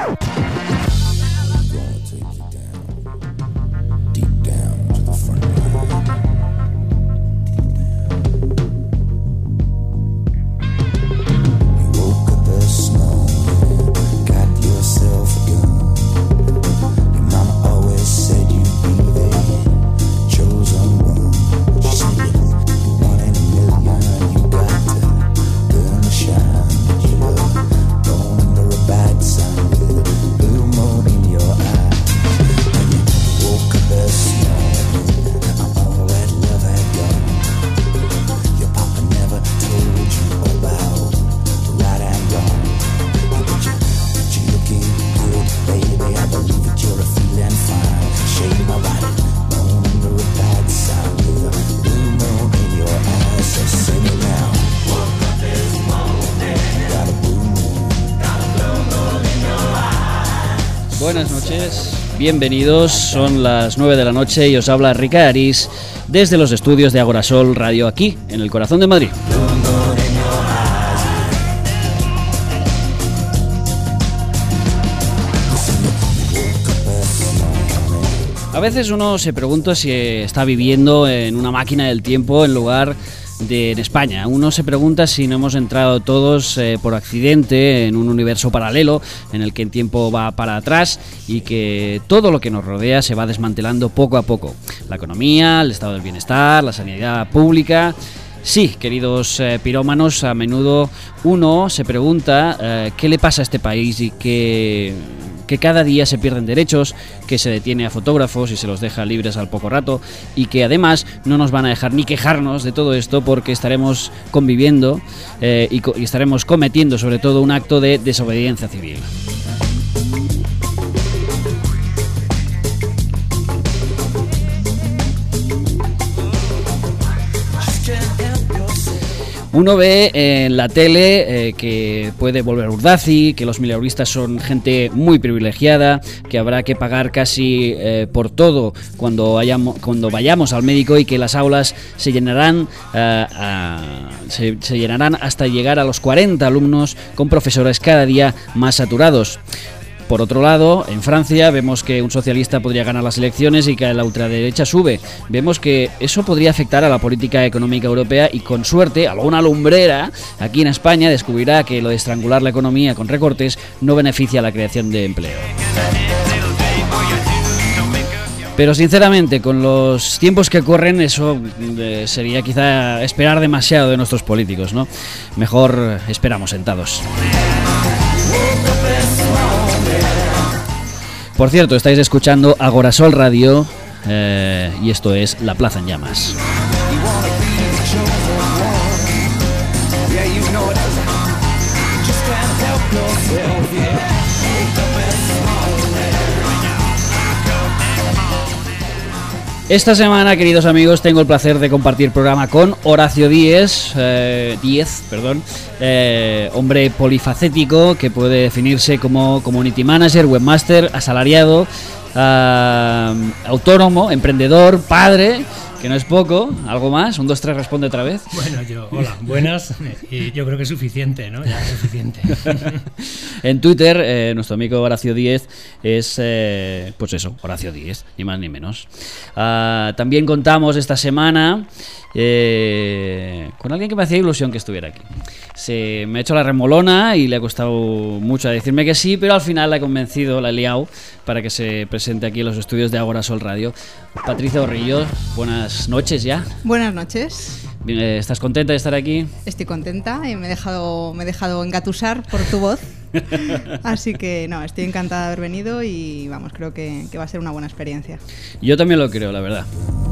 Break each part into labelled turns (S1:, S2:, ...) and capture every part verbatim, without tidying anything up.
S1: Buenas noches, bienvenidos, son las nueve de la noche y os habla Rica Aris desde los estudios de Agorasol Radio aquí, en el corazón de Madrid. A veces uno se pregunta si está viviendo en una máquina del tiempo en lugar de en España. Uno se pregunta si no hemos entrado todos eh, por accidente en un universo paralelo en el que el tiempo va para atrás y que todo lo que nos rodea se va desmantelando poco a poco. La economía, el estado del bienestar, la sanidad pública. Sí, queridos eh, pirómanos, a menudo uno se pregunta eh, qué le pasa a este país y que, que cada día se pierden derechos, que se detiene a fotógrafos y se los deja libres al poco rato y que además no nos van a dejar ni quejarnos de todo esto porque estaremos conviviendo eh, y, co- y estaremos cometiendo sobre todo un acto de desobediencia civil. Uno ve en la tele eh, que puede volver Urdazi, que los mileuristas son gente muy privilegiada, que habrá que pagar casi eh, por todo cuando, hayamos, cuando vayamos al médico y que las aulas se llenarán, eh, a, se, se llenarán hasta llegar a los cuarenta alumnos con profesores cada día más saturados. Por otro lado, en Francia vemos que un socialista podría ganar las elecciones y que la ultraderecha sube. Vemos que eso podría afectar a la política económica europea y con suerte alguna lumbrera aquí en España descubrirá que lo de estrangular la economía con recortes no beneficia a la creación de empleo. Pero sinceramente, con los tiempos que corren, eso eh, sería quizá esperar demasiado de nuestros políticos, ¿no? Mejor esperamos sentados. Por cierto, estáis escuchando Agorasol Radio eh, y esto es La Plaza en Llamas. Esta semana, queridos amigos, tengo el placer de compartir programa con Horacio Díez, eh, Díez, perdón, eh, hombre polifacético que puede definirse como community manager, webmaster, asalariado, uh, autónomo, emprendedor, padre, que no es poco. ¿Algo más? Un, dos, tres, responde otra vez.
S2: Bueno, yo, hola, buenas, y yo creo que es suficiente, ¿no? Ya es suficiente.
S1: En Twitter, eh, nuestro amigo Horacio Díez es, eh, pues eso, Horacio Díez, ni más ni menos. Uh, también contamos esta semana eh, con alguien que me hacía ilusión que estuviera aquí. Se me ha hecho la remolona y le ha costado mucho decirme que sí, pero al final la he convencido, la he liado para que se presente aquí en los estudios de Agorasol Radio. Patricia Orrillo, buenas noches ya.
S3: Buenas noches.
S1: ¿Estás contenta de estar aquí?
S3: Estoy contenta y me he dejado, me he dejado engatusar por tu voz. Así que no, estoy encantada de haber venido y vamos, creo que, que va a ser una buena experiencia.
S1: Yo también lo creo, la verdad.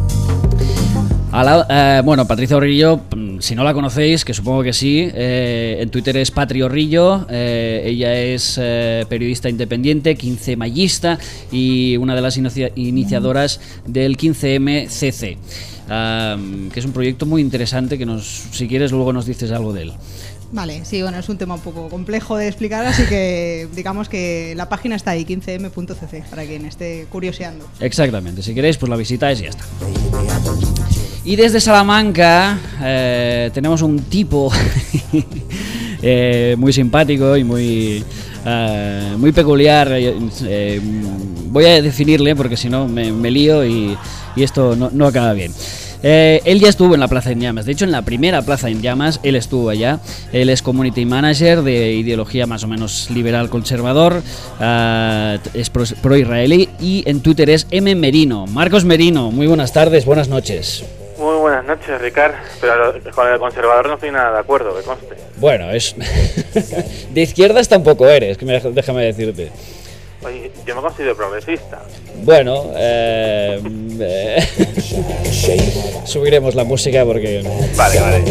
S1: A la, eh, bueno, Patricia Orrillo, si no la conocéis, que supongo que sí, eh, en Twitter es Patri Orrillo, eh, ella es eh, periodista independiente, quincemayista y una de las inicia- iniciadoras del quince eme ce ce, um, que es un proyecto muy interesante que nos, si quieres luego nos dices algo de él.
S3: Vale, sí, bueno, es un tema un poco complejo de explicar, así que digamos que la página está ahí, quince eme punto ce ce, para quien esté curioseando. Exactamente,
S1: si queréis pues la visitáis y ya está. Y desde Salamanca eh, tenemos un tipo eh, muy simpático y muy uh, muy peculiar. Eh, eh, voy a definirle porque si no me, me lío y, y esto no, no acaba bien. Eh, él ya estuvo en la Plaza en Llamas, de hecho en la primera Plaza en Llamas él estuvo allá. Él es community manager de ideología más o menos liberal conservador, uh, es pro, pro israelí y en Twitter es M Merino. Marcos Merino, muy buenas tardes, buenas noches.
S4: Muy buenas noches, Ricard, pero con el conservador no estoy nada de acuerdo, que conste.
S1: Bueno, es de izquierdas tampoco eres, que me, déjame decirte.
S4: Oye, yo me considero progresista.
S1: Bueno, eh, eh, subiremos la música porque...
S4: Vale, vale.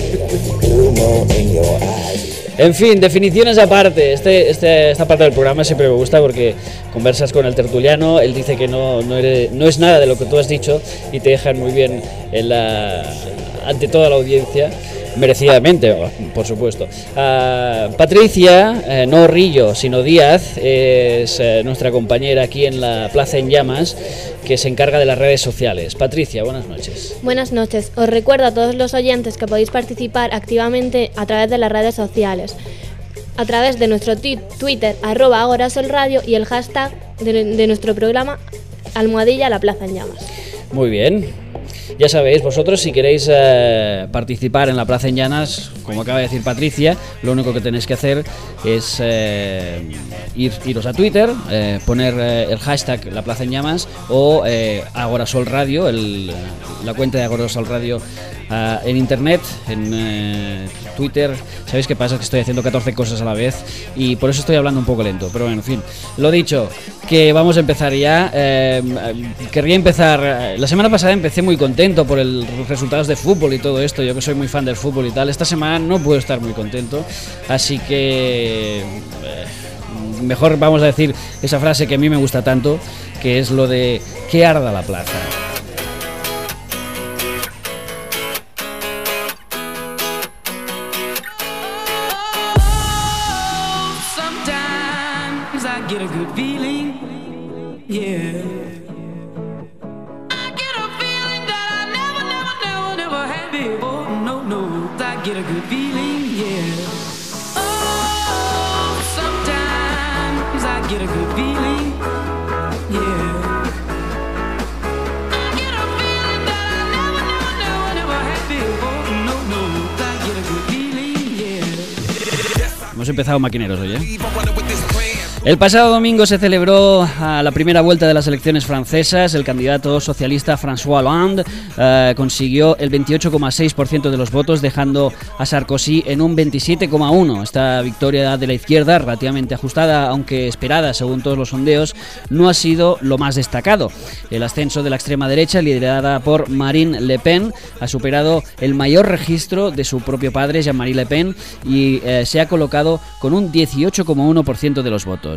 S1: En fin, definiciones aparte. Este, este, esta parte del programa siempre me gusta porque conversas con el tertuliano, él dice que no, no, eres, no es nada de lo que tú has dicho y te dejan muy bien en la, ante toda la audiencia. Merecidamente, por supuesto. Uh, Patricia, eh, no Rillo, sino Díaz, es eh, nuestra compañera aquí en la Plaza en Llamas, que se encarga de las redes sociales. Patricia, buenas noches.
S5: Buenas noches. Os recuerdo a todos los oyentes que podéis participar activamente a través de las redes sociales, a través de nuestro t- Twitter, arroba agorasolradio, y el hashtag de, de nuestro programa, almohadilla la Plaza en Llamas.
S1: Muy bien. Ya sabéis, vosotros si queréis eh, participar en la Plaza en Llamas, como acaba de decir Patricia, lo único que tenéis que hacer es eh, ir, iros a Twitter, eh, poner eh, el hashtag la Plaza en Llamas o eh, Agorasol Radio, el, la cuenta de Agorasol Radio uh, en internet, en eh, Twitter. ¿Sabéis qué pasa? Es que estoy haciendo catorce cosas a la vez y por eso estoy hablando un poco lento, pero bueno, en fin. Lo dicho, que vamos a empezar ya. Eh, querría empezar... La semana pasada empecé muy contento por el, los resultados de fútbol y todo esto, yo que soy muy fan del fútbol y tal. Esta semana no puedo estar muy contento, así que... Eh, mejor vamos a decir esa frase que a mí me gusta tanto, que es lo de que arda la plaza. Hemos empezado maquineros hoy, ¿eh? El pasado domingo se celebró uh, la primera vuelta de las elecciones francesas. El candidato socialista François Hollande uh, consiguió el veintiocho coma seis por ciento de los votos, dejando a Sarkozy en un veintisiete coma uno por ciento. Esta victoria de la izquierda, relativamente ajustada, aunque esperada según todos los sondeos, no ha sido lo más destacado. El ascenso de la extrema derecha, liderada por Marine Le Pen, ha superado el mayor registro de su propio padre, Jean-Marie Le Pen, y uh, se ha colocado con un dieciocho coma uno por ciento de los votos.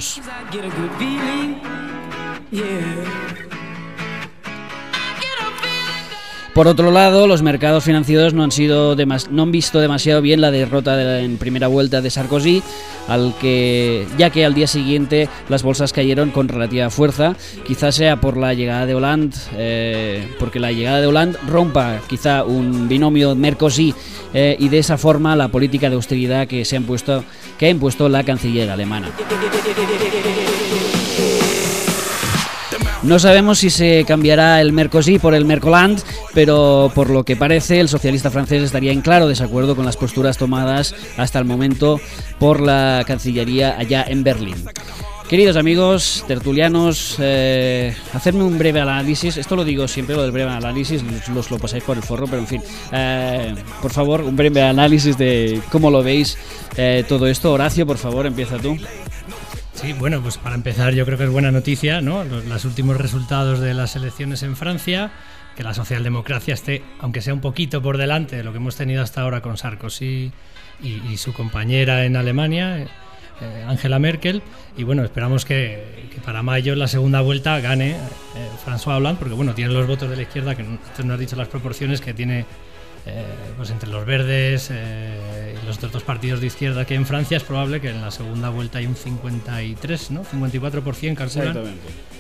S1: Por otro lado, los mercados financieros no han sido demas- no han visto demasiado bien la derrota de la, en primera vuelta de Sarkozy, al que ya que al día siguiente las bolsas cayeron con relativa fuerza. Quizás sea por la llegada de Hollande, eh, porque la llegada de Hollande rompa quizá un binomio Mercosur eh, y de esa forma la política de austeridad que se ha impuesto, que ha impuesto la canciller alemana. No sabemos si se cambiará el Mercosur por el Mercoland, pero por lo que parece el socialista francés estaría en claro desacuerdo con las posturas tomadas hasta el momento por la Cancillería allá en Berlín. Queridos amigos, tertulianos, eh, hacerme un breve análisis. Esto lo digo siempre, lo del breve análisis, los lo pasáis por el forro, pero en fin, eh, por favor, un breve análisis de cómo lo veis eh, todo esto. Horacio, por favor, empieza tú.
S2: Sí, bueno, pues para empezar yo creo que es buena noticia, ¿no? Los, los últimos resultados de las elecciones en Francia, que la socialdemocracia esté, aunque sea un poquito por delante de lo que hemos tenido hasta ahora con Sarkozy y, y su compañera en Alemania, eh, Angela Merkel, y bueno, esperamos que, que para mayo en la segunda vuelta gane eh, François Hollande, porque bueno, tiene los votos de la izquierda, que usted nos ha dicho las proporciones que tiene. Eh, pues entre los verdes eh, y los otros dos partidos de izquierda que en Francia es probable que en la segunda vuelta hay un cincuenta y tres, ¿no? cincuenta y cuatro por ciento calculan.
S1: Exactamente.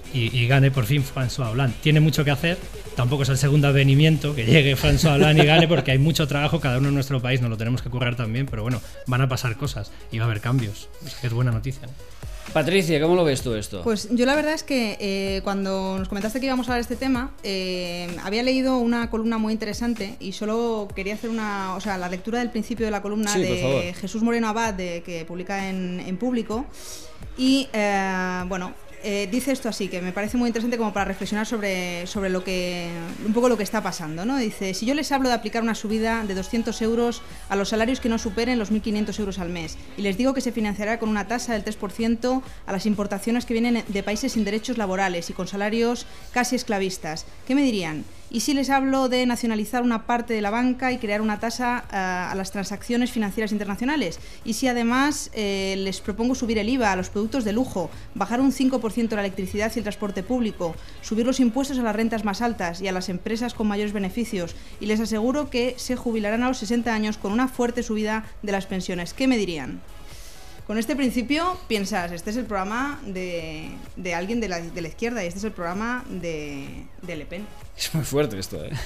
S2: y, y gane por fin François Hollande. Tiene mucho que hacer, tampoco es el segundo avenimiento que llegue François Hollande y gane, porque hay mucho trabajo, cada uno en nuestro país nos lo tenemos que currar también, pero bueno, van a pasar cosas y va a haber cambios, o sea que es buena noticia, ¿no?
S1: Patricia, ¿cómo lo ves tú esto?
S3: Pues yo la verdad es que eh, cuando nos comentaste que íbamos a hablar de este tema, eh, había leído una columna muy interesante y solo quería hacer una, o sea, la lectura del principio de la columna
S1: sí,
S3: de Jesús Moreno Abad, de, que publica en, en Público, y eh, bueno, eh, dice esto así, que me parece muy interesante como para reflexionar sobre, sobre lo que, un poco lo que está pasando, ¿no? Dice, si yo les hablo de aplicar una subida de doscientos euros a los salarios que no superen los mil quinientos euros al mes y les digo que se financiará con una tasa del tres por ciento a las importaciones que vienen de países sin derechos laborales y con salarios casi esclavistas, ¿qué me dirían? ¿Y si les hablo de nacionalizar una parte de la banca y crear una tasa uh, a las transacciones financieras internacionales? ¿Y si además eh, les propongo subir el I V A a los productos de lujo, bajar un cinco por ciento la electricidad y el transporte público, subir los impuestos a las rentas más altas y a las empresas con mayores beneficios? Y les aseguro que se jubilarán a los sesenta años con una fuerte subida de las pensiones. ¿Qué me dirían? Con este principio piensas, este es el programa de, de alguien de la, de la izquierda y este es el programa de, de Le Pen.
S1: Es muy fuerte esto, ¿eh?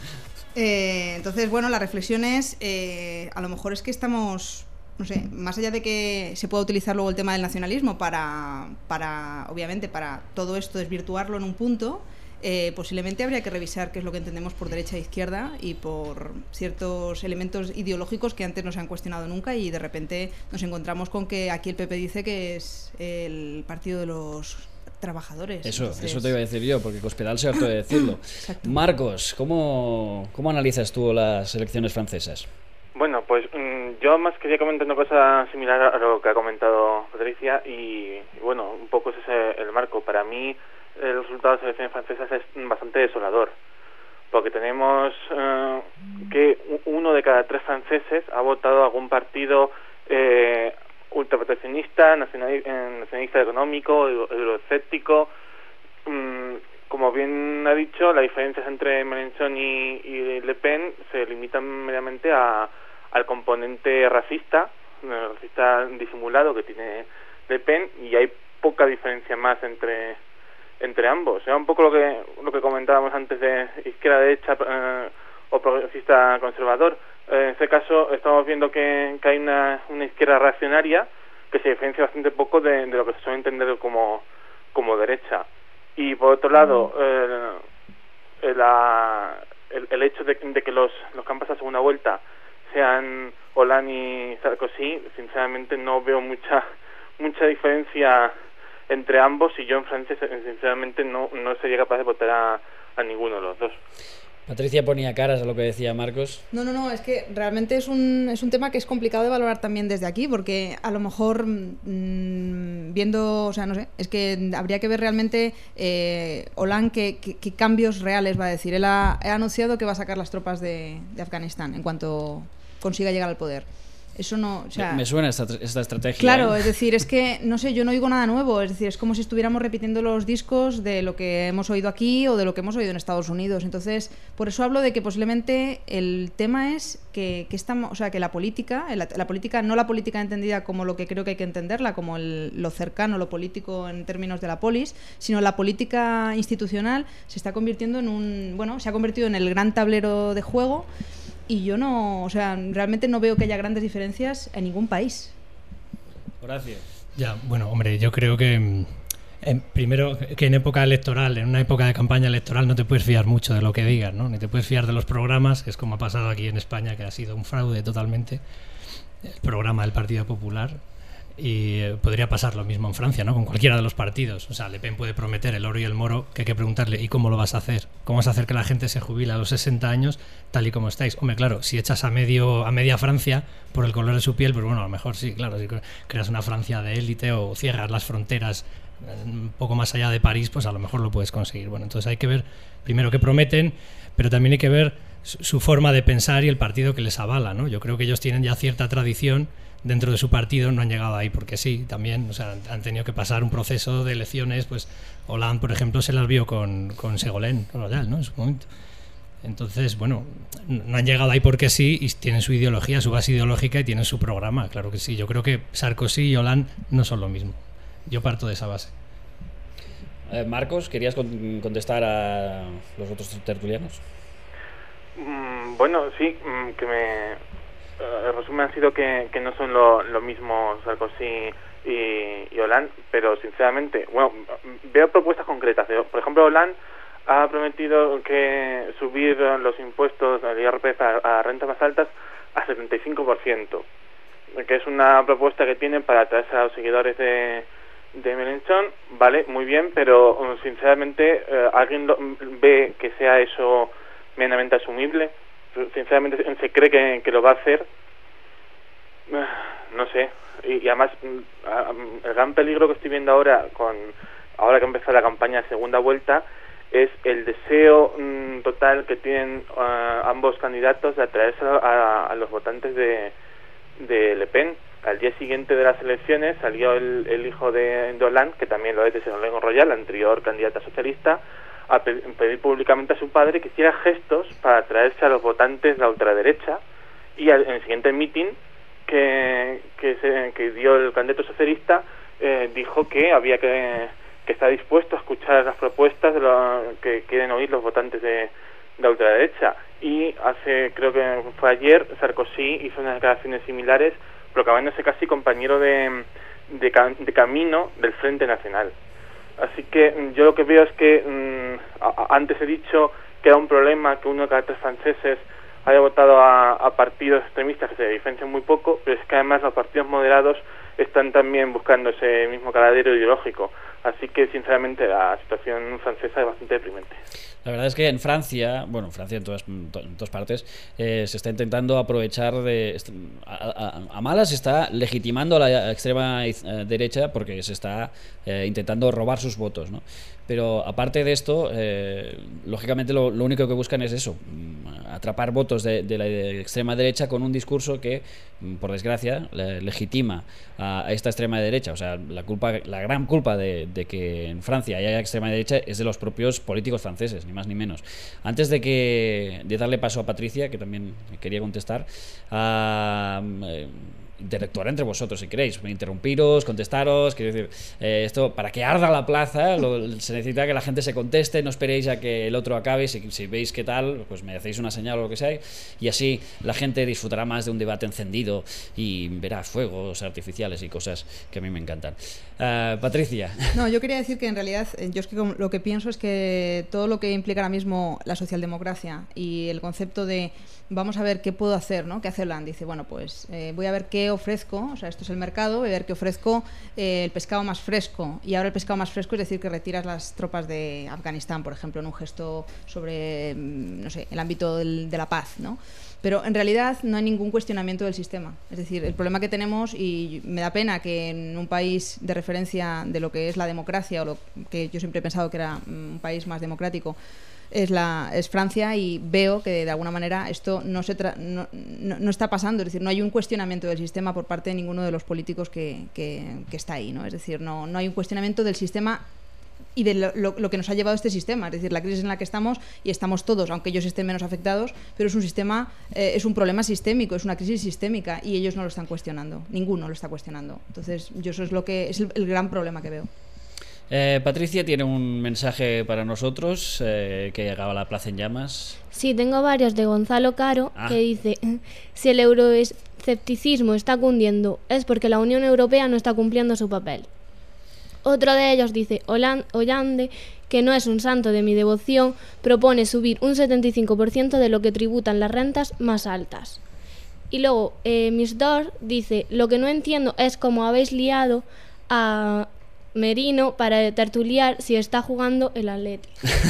S3: eh entonces, bueno, la reflexión es, eh, a lo mejor es que estamos, no sé, más allá de que se pueda utilizar luego el tema del nacionalismo para, para obviamente, para todo esto desvirtuarlo en un punto, Eh, posiblemente habría que revisar qué es lo que entendemos por derecha e izquierda y por ciertos elementos ideológicos que antes no se han cuestionado nunca y de repente nos encontramos con que aquí el P P dice que es el partido de los trabajadores.
S1: Eso,
S3: Entonces...
S1: eso te iba a decir yo, porque Cospedal se hartó de decirlo.
S3: Exacto.
S1: Marcos, ¿cómo, ¿cómo analizas tú las elecciones francesas?
S4: Bueno, pues mmm, yo más quería comentar una cosa similar a lo que ha comentado Patricia y, y bueno, un poco ese es el marco. Para mí el resultado de las elecciones francesas es bastante desolador, porque tenemos eh, que uno de cada tres franceses ha votado a algún partido eh, ultraproteccionista, nacionalista, nacionalista económico, euroescéptico. Mm, como bien ha dicho, las diferencias entre Mélenchon y, y Le Pen se limitan meramente a, al componente racista, racista disimulado que tiene Le Pen, y hay poca diferencia más entre entre ambos. Era un poco lo que lo que comentábamos antes de izquierda derecha eh, o progresista conservador. Eh, en este caso estamos viendo que, que hay una, una izquierda reaccionaria que se diferencia bastante poco de, de lo que se suele entender como como derecha. Y por otro lado, eh, la, el, el hecho de, de que los, los que han pasado segunda vuelta sean Hollande y Sarkozy, sinceramente no veo mucha mucha diferencia entre ambos, y yo en Francia sinceramente no, no sería capaz de votar a, a ninguno de los dos.
S1: Patricia ponía caras a lo que decía Marcos.
S3: No, no, no, es que realmente es un, es un tema que es complicado de valorar también desde aquí, porque a lo mejor mmm, viendo, o sea, no sé, es que habría que ver realmente eh, Hollande qué, qué, qué cambios reales va a decir. Él ha, ha anunciado que va a sacar las tropas de, de Afganistán en cuanto consiga llegar al poder. Eso no, o sea,
S1: me suena esta, esta estrategia.
S3: Claro,
S1: ¿eh?
S3: Es decir, es que, no sé, yo no oigo nada nuevo. Es decir, es como si estuviéramos repitiendo los discos de lo que hemos oído aquí o de lo que hemos oído en Estados Unidos. Entonces, por eso hablo de que posiblemente el tema es que, que estamos, o sea, que la política, la, la política, no la política entendida como lo que creo que hay que entenderla, como el, lo cercano, lo político en términos de la polis, sino la política institucional se está convirtiendo en un, bueno, se ha convertido en el gran tablero de juego. Y yo no, o sea, realmente no veo que haya grandes diferencias en ningún país.
S1: Horacio.
S2: Ya, bueno, hombre, yo creo que en, primero que en época electoral, en una época de campaña electoral, no te puedes fiar mucho de lo que digas, ¿no? Ni te puedes fiar de los programas, que es como ha pasado aquí en España, que ha sido un fraude totalmente, el programa del Partido Popular. Y eh, podría pasar lo mismo en Francia, ¿no? Con cualquiera de los partidos. O sea, Le Pen puede prometer el oro y el moro, que hay que preguntarle, ¿y cómo lo vas a hacer? ¿Cómo vas a hacer que la gente se jubile a los sesenta años tal y como estáis? Hombre, claro, si echas a medio a media Francia por el color de su piel, pues bueno, a lo mejor sí, claro, si creas una Francia de élite o cierras las fronteras un poco más allá de París, pues a lo mejor lo puedes conseguir. Bueno, entonces hay que ver primero qué prometen, pero también hay que ver su, su forma de pensar y el partido que les avala, ¿no? Yo creo que ellos tienen ya cierta tradición dentro de su partido, no han llegado ahí porque sí, también, o sea, han tenido que pasar un proceso de elecciones. Pues Hollande, por ejemplo, se las vio con, con Ségolène Royal, ¿no? En su momento. Entonces, bueno, no han llegado ahí porque sí, y tienen su ideología, su base ideológica, y tienen su programa, claro que sí. Yo creo que Sarkozy y Hollande no son lo mismo. Yo parto de esa base.
S1: Eh, Marcos, ¿querías con- contestar a los otros tertulianos?
S4: Mm, bueno, sí, mm, que me... eh, el resumen ha sido que, que no son lo, lo mismo Sarkozy y, y Hollande, pero sinceramente, bueno, veo propuestas concretas. Por ejemplo, Hollande ha prometido que subir los impuestos del I R P F a, a rentas más altas a setenta y cinco por ciento, que es una propuesta que tienen para atraerse a los seguidores de, de Mélenchon. Vale, muy bien, pero um, sinceramente, eh, ¿alguien lo, ve que sea eso medianamente asumible? Sinceramente, ¿se cree que, que lo va a hacer? No sé. Y, y además, el gran peligro que estoy viendo ahora, con ahora que empezó la campaña de segunda vuelta, es el deseo mmm, total que tienen uh, ambos candidatos de atraerse a, a los votantes de, de Le Pen. Al día siguiente de las elecciones salió el, el hijo de, de Hollande, que también lo es de Ségolène Royal, la anterior candidata socialista, a pe pedir públicamente a su padre que hiciera gestos para atraerse a los votantes de la ultraderecha, y al, en el siguiente meeting que, que, se, que dio el candidato socialista eh, dijo que había que, que está dispuesto a escuchar las propuestas de lo que quieren oír los votantes de, de la ultraderecha. Y hace, creo que fue ayer, Sarkozy hizo unas declaraciones similares, proclamándose casi compañero de, de, de camino del Frente Nacional. Así que yo lo que veo es que mmm, a, a, antes he dicho que era un problema que uno de cada tres franceses haya votado a, a partidos extremistas que se diferencian muy poco, pero es que además los partidos moderados están también buscando ese mismo caladero ideológico. Así que sinceramente la situación francesa es bastante deprimente.
S1: La verdad es que en Francia, bueno, en Francia en todas, en todas partes, eh, se está intentando aprovechar de... A, a, a malas se está legitimando a la extrema eh, derecha porque se está eh, intentando robar sus votos, ¿no? Pero aparte de esto, eh, lógicamente lo, lo único que buscan es eso, atrapar votos de, de la extrema derecha con un discurso que, por desgracia, le, legitima a, a esta extrema derecha. O sea, la culpa, la gran culpa de, de que en Francia haya extrema derecha es de los propios políticos franceses, ni más ni menos. Antes de que de darle paso a Patricia, que también quería contestar, a... Eh, interactuar entre vosotros si queréis, interrumpiros, contestaros, quiero decir, eh, esto para que arda la plaza lo, se necesita que la gente se conteste, no esperéis a que el otro acabe, si, si veis qué tal, pues me hacéis una señal o lo que sea, y así la gente disfrutará más de un debate encendido y verá fuegos artificiales y cosas que a mí me encantan. Uh, Patricia.
S3: No, yo quería decir que en realidad yo es que lo que pienso es que todo lo que implica ahora mismo la socialdemocracia y el concepto de vamos a ver qué puedo hacer, ¿no? ¿Qué hace Hollande? Dice, bueno, pues eh, voy a ver qué ofrezco, o sea, esto es el mercado, voy a ver qué ofrezco eh, el pescado más fresco. Y ahora el pescado más fresco es decir que retiras las tropas de Afganistán, por ejemplo, en un gesto sobre, no sé, el ámbito del, de la paz, ¿no? Pero en realidad no hay ningún cuestionamiento del sistema. Es decir, el problema que tenemos, y me da pena que en un país de referencia de lo que es la democracia, o lo que yo siempre he pensado que era un país más democrático, es la es Francia, y veo que de alguna manera esto no se tra no, no, no está pasando. Es decir, no hay un cuestionamiento del sistema por parte de ninguno de los políticos que, que, que está ahí, ¿no? Es decir, no, no hay un cuestionamiento del sistema y de lo, lo, lo que nos ha llevado este sistema, es decir, la crisis en la que estamos, y estamos todos, aunque ellos estén menos afectados, pero es un sistema, eh, es un problema sistémico, es una crisis sistémica, y ellos no lo están cuestionando, ninguno lo está cuestionando. Entonces, yo eso es lo que es el, el gran problema que veo.
S1: Eh, Patricia tiene un mensaje para nosotros eh, que llegaba a la Plaza en Llamas.
S5: Sí, tengo varios de Gonzalo Caro, ah. que dice: si el euroescepticismo está cundiendo es porque la Unión Europea no está cumpliendo su papel. Otro de ellos dice: Hollande, que no es un santo de mi devoción, propone subir un setenta y cinco por ciento de lo que tributan las rentas más altas. Y luego eh, Miss Dor dice: lo que no entiendo es cómo habéis liado a Merino para tertuliar si está jugando el Atleti.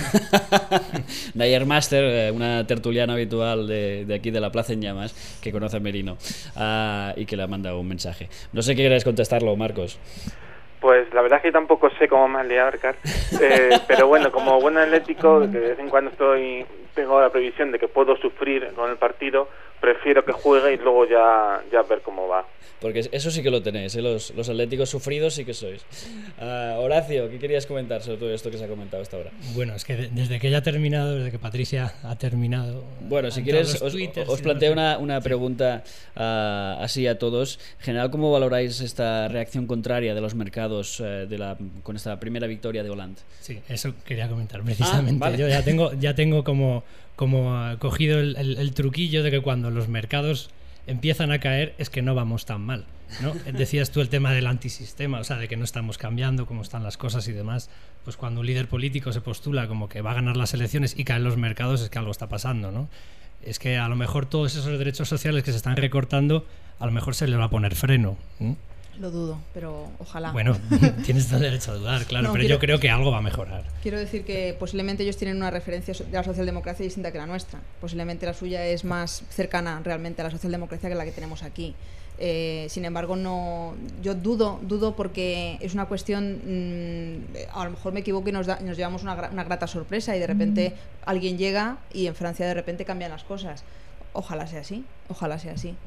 S1: Dyer Master, una tertuliana habitual de, de aquí de la Plaza en Llamas, que conoce a Merino uh, y que le ha mandado un mensaje. No sé qué queréis contestarlo, Marcos.
S4: Pues la verdad es que tampoco sé cómo me has liado, Arcar. Eh, pero bueno, como buen atlético, que de vez en cuando estoy tengo la previsión de que puedo sufrir con el partido, prefiero que juegue y luego ya, ya ver cómo va.
S1: Porque eso sí que lo tenéis, ¿eh? los, los atléticos sufridos sí que sois. Uh, Horacio, ¿qué querías comentar sobre todo esto que se ha comentado hasta ahora?
S2: Bueno, es que de, desde que ella ha terminado, desde que Patricia ha terminado...
S1: Bueno, si quieres, os, os planteo una, una pregunta uh, así a todos. En general, ¿cómo valoráis esta reacción contraria de los mercados uh, de la, con esta primera victoria de Hollande?
S2: Sí, eso quería comentar precisamente.
S1: Ah, vale.
S2: Yo ya tengo, ya tengo como, como uh, cogido el, el, el truquillo de que cuando los mercados empiezan a caer es que no vamos tan mal, ¿no? Decías tú el tema del antisistema, o sea, de que no estamos cambiando cómo están las cosas y demás. Pues cuando un líder político se postula como que va a ganar las elecciones y caen los mercados, es que algo está pasando, ¿no? Es que a lo mejor todos esos derechos sociales que se están recortando, a lo mejor se les va a poner freno, ¿eh?
S3: Lo dudo, pero ojalá.
S2: Bueno, tienes todo el derecho a dudar, claro, no, pero quiero, yo creo que algo va a mejorar.
S3: Quiero decir que posiblemente ellos tienen una referencia de la socialdemocracia distinta que la nuestra. Posiblemente la suya es más cercana realmente a la socialdemocracia que la que tenemos aquí. Eh, sin embargo, no, yo dudo, dudo porque es una cuestión, mmm, a lo mejor me equivoco y nos, da, nos llevamos una, una grata sorpresa y de repente mm. alguien llega y en Francia de repente cambian las cosas. Ojalá sea así, ojalá sea así.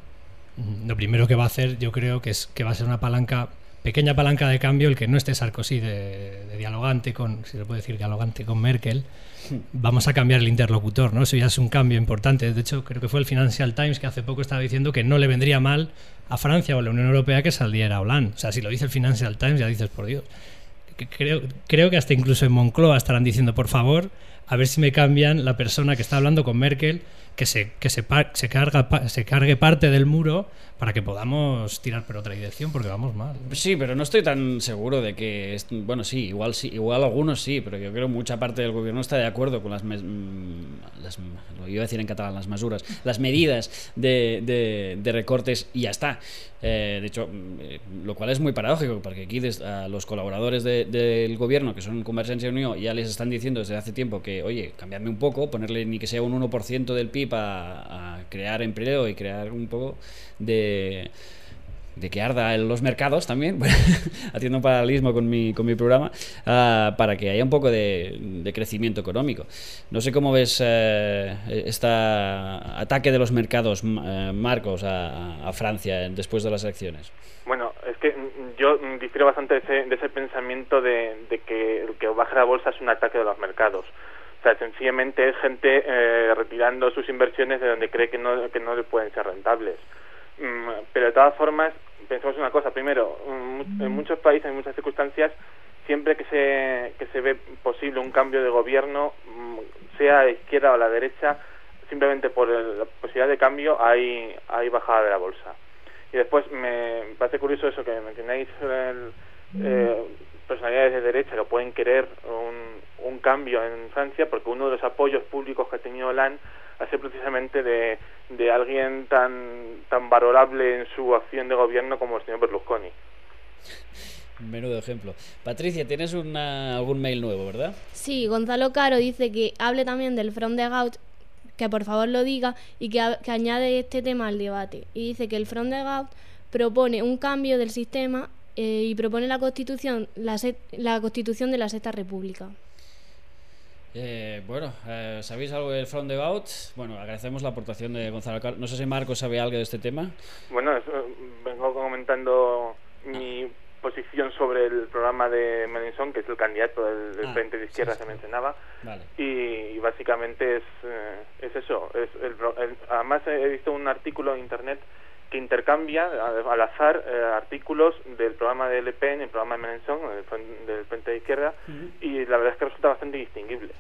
S2: Lo primero que va a hacer, yo creo que es que va a ser una palanca, pequeña palanca de cambio, el que no esté Sarkozy de, de dialogante con, si se puede decir dialogante con Merkel. Vamos a cambiar el interlocutor, ¿no? Eso ya es un cambio importante. De hecho, creo que fue el Financial Times que hace poco estaba diciendo que no le vendría mal a Francia o a la Unión Europea que saliera Hollande. O sea, si lo dice el Financial Times, ya dices, por Dios. Creo, creo que hasta incluso en Moncloa estarán diciendo, por favor, a ver si me cambian la persona que está hablando con Merkel, que se, que se, se, carga, se cargue parte del muro para que podamos tirar por otra dirección, porque vamos mal.
S1: Sí, pero no estoy tan seguro de que... Bueno, sí, igual sí, igual algunos sí, pero yo creo que mucha parte del gobierno está de acuerdo con las... Mes, las lo iba a decir en catalán, las mesuras, las medidas de, de, de recortes y ya está. Eh, de hecho, eh, lo cual es muy paradójico, porque aquí des, a los colaboradores de, del gobierno, que son Convergencia y Unió, ya les están diciendo desde hace tiempo que, oye, cambiadme un poco, ponerle ni que sea un uno por ciento del P I B a, a crear empleo y crear un poco de... de que arda en los mercados también, haciendo un paralelismo con mi, con mi programa, uh, para que haya un poco de, de crecimiento económico. No sé cómo ves uh, este ataque de los mercados, uh, Marcos, a, a Francia después de las elecciones.
S4: Bueno, es que yo difiero bastante de ese, de ese pensamiento de, de que el que baje la bolsa es un ataque de los mercados. O sea, sencillamente es gente eh, retirando sus inversiones de donde cree que no, que no le pueden ser rentables. Mm, pero de todas formas, pensemos una cosa. Primero, en muchos países, en muchas circunstancias, siempre que se que se ve posible un cambio de gobierno, sea a la izquierda o a la derecha, simplemente por el, la posibilidad de cambio hay hay bajada de la bolsa. Y después me parece curioso eso que mencionáis, el, eh, personalidades de derecha que pueden querer un, un cambio en Francia, porque uno de los apoyos públicos que ha tenido Hollande ha sido precisamente de, de alguien tan tan valorable en su acción de gobierno como el señor Berlusconi.
S1: Menudo ejemplo. Patricia, tienes una, algún mail nuevo, ¿verdad?
S5: Sí, Gonzalo Caro dice que hable también del Front de Gaulle, que por favor lo diga y que, a, que añade este tema al debate. Y dice que el Front de Gaulle propone un cambio del sistema eh, y propone la constitución, la, se, la constitución de la Sexta República.
S1: Eh, bueno, eh, ¿sabéis algo del Front de Gaulle? Bueno, agradecemos la aportación de Gonzalo Caro. No sé si Marcos sabe algo de este tema.
S4: Bueno, eso, vengo comentando mi posición sobre el programa de Mélenchon, que es el candidato del, del ah, Frente de Izquierda, sí, sí. Se mencionaba. Vale. Y, y básicamente es, eh, es eso. Es el, el, además he visto un artículo en internet que intercambia al azar eh, artículos del programa de Le Pen y el programa de Mélenchon, del, del Frente de Izquierda, uh-huh. Y la verdad es que resulta bastante distinguible.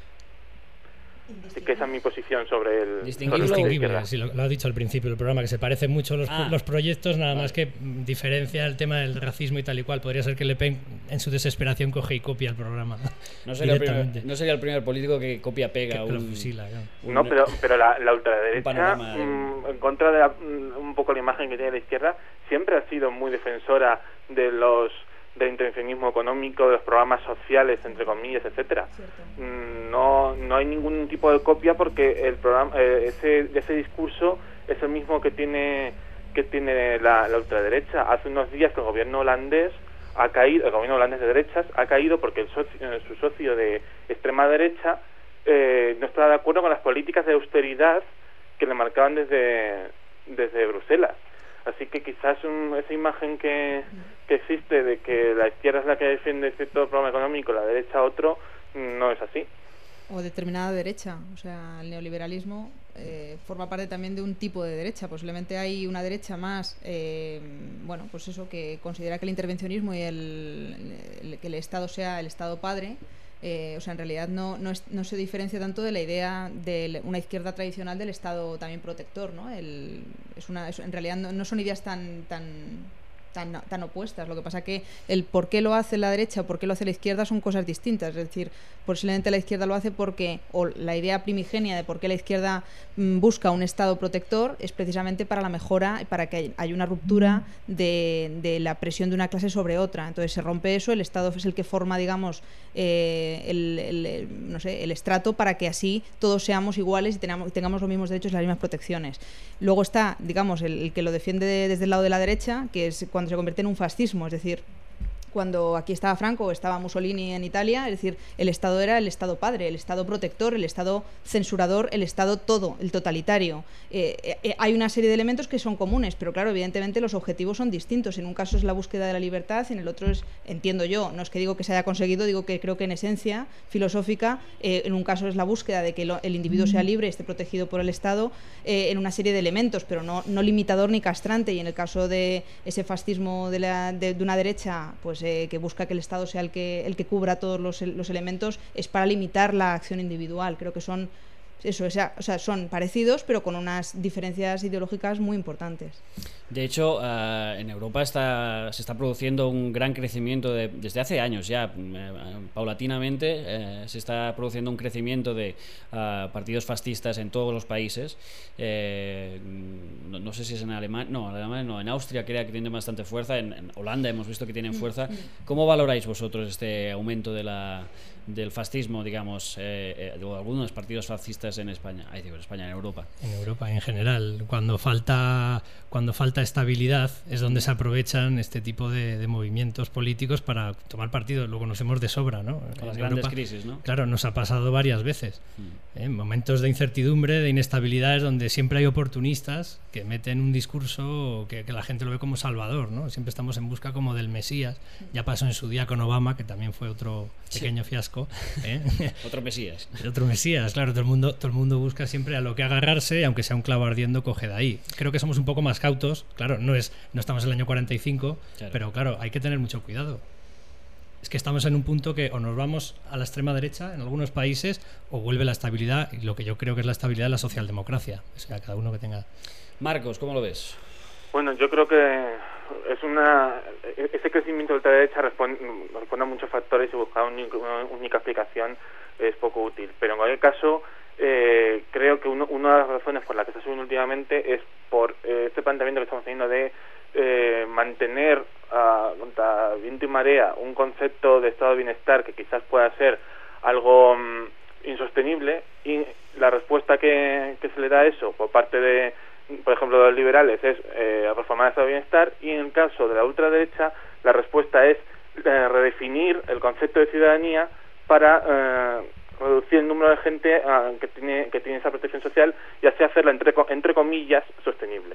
S4: Así que esa es mi posición sobre el...
S2: Distinguible, sobre distinguible sí, lo, lo has dicho al principio del programa, que se parecen mucho los, ah. los proyectos, nada vale. Más que diferencia el tema del racismo y tal y cual. Podría ser que Le Pen en su desesperación coge y copia el programa.
S1: No sería, el primer, no sería el primer político que copia-pega un,
S2: fusila, claro.
S4: un... No, pero, pero la, la ultraderecha, mmm, en contra de la, un poco la imagen que tiene la izquierda, siempre ha sido muy defensora de los... del intervencionismo económico, de los programas sociales, entre comillas, etcétera. No no hay ningún tipo de copia porque el programa eh, ese ese discurso es el mismo que tiene que tiene la, la ultraderecha. Hace unos días que el gobierno holandés ha caído, el gobierno holandés de derechas ha caído porque el socio, su socio de extrema derecha eh, no estaba de acuerdo con las políticas de austeridad que le marcaban desde desde Bruselas. Así que quizás un, esa imagen que, que existe de que la izquierda es la que defiende cierto programa económico, la derecha otro, no es así.
S3: O determinada derecha, o sea, el neoliberalismo eh, forma parte también de un tipo de derecha. Posiblemente hay una derecha más, eh, bueno, pues eso, que considera que el intervencionismo y el, el, que el Estado sea el Estado padre, eh, o sea, en realidad no, no, es, no se diferencia tanto de la idea de una izquierda tradicional del Estado también protector, ¿no? El, es una, es, en realidad no, no son ideas tan... tan Tan, tan opuestas. Lo que pasa que el por qué lo hace la derecha o por qué lo hace la izquierda son cosas distintas. Es decir, posiblemente la izquierda lo hace porque, o la idea primigenia de por qué la izquierda mm, busca un Estado protector es precisamente para la mejora y para que haya una ruptura de, de la presión de una clase sobre otra. Entonces se rompe eso, el Estado es el que forma, digamos, eh, el, el, el, no sé, el estrato para que así todos seamos iguales y tengamos, tengamos los mismos derechos y las mismas protecciones. Luego está, digamos, el, el que lo defiende de, desde el lado de la derecha, que es cuando se convierte en un fascismo, es decir, cuando aquí estaba Franco o estaba Mussolini en Italia, es decir, el Estado era el Estado padre, el Estado protector, el Estado censurador, el Estado todo, el totalitario. Eh, eh, hay una serie de elementos que son comunes, pero claro, evidentemente los objetivos son distintos. En un caso es la búsqueda de la libertad y en el otro es, entiendo yo, no es que digo que se haya conseguido, digo que creo que en esencia filosófica, eh, en un caso es la búsqueda de que lo, el individuo sea libre, esté protegido por el Estado, eh, en una serie de elementos, pero no, no limitador ni castrante. Y en el caso de ese fascismo de, la, de, de una derecha, pues eh, que busca que el Estado sea el que, el que cubra todos los, los elementos, es para limitar la acción individual. Creo que son eso, o sea, o sea, son parecidos, pero con unas diferencias ideológicas muy importantes.
S1: De hecho, uh, en Europa está, se está produciendo un gran crecimiento de, desde hace años ya, eh, paulatinamente, eh, se está produciendo un crecimiento de uh, partidos fascistas en todos los países. Eh, no, no sé si es en Alemania, no, en Alemania no, en Austria creo que tienen bastante fuerza, en, en Holanda hemos visto que tienen fuerza. ¿Cómo valoráis vosotros este aumento de la, del fascismo, digamos, eh, eh, de algunos partidos fascistas en España? Ay, digo, en España, en Europa.
S2: En Europa en general, cuando falta cuando falta estabilidad es donde se aprovechan este tipo de, de movimientos políticos para tomar partido. Lo conocemos de sobra, ¿no?
S1: Las
S2: en
S1: grandes
S2: Europa,
S1: crisis, ¿no?
S2: Claro, nos ha pasado varias veces.
S1: Mm.
S2: En momentos de incertidumbre, de inestabilidad, es donde siempre hay oportunistas que meten un discurso que, que la gente lo ve como salvador, ¿no? Siempre estamos en busca como del Mesías. Ya pasó en su día con Obama, que también fue otro pequeño sí. fiasco, ¿eh?
S1: Otro Mesías.
S2: Otro Mesías, claro. Todo el mundo, todo el mundo busca siempre a lo que agarrarse, y aunque sea un clavo ardiendo, coge de ahí. Creo que somos un poco más cautos. Claro, no es no estamos en el año cuarenta y cinco, claro. Pero claro, hay que tener mucho cuidado. Es que estamos en un punto que o nos vamos a la extrema derecha en algunos países o vuelve la estabilidad, y lo que yo creo que es la estabilidad de la socialdemocracia. O sea, cada uno que tenga...
S1: Marcos, ¿cómo lo ves?
S4: Bueno, yo creo que es una ese crecimiento de la derecha responde, responde a muchos factores y buscar una, una única explicación es poco útil. Pero en cualquier caso, eh, creo que uno, una de las razones por las que está subiendo últimamente es por eh, este planteamiento que estamos teniendo de eh, mantener a, contra viento y marea un concepto de estado de bienestar que quizás pueda ser algo um, insostenible, y la respuesta que, que se le da a eso por parte de, por ejemplo, de los liberales es eh, reformar el estado de bienestar, y en el caso de la ultraderecha la respuesta es eh, redefinir el concepto de ciudadanía para eh, reducir el número de gente uh, que tiene que tiene esa protección social y así hacerla entre entre comillas sostenible.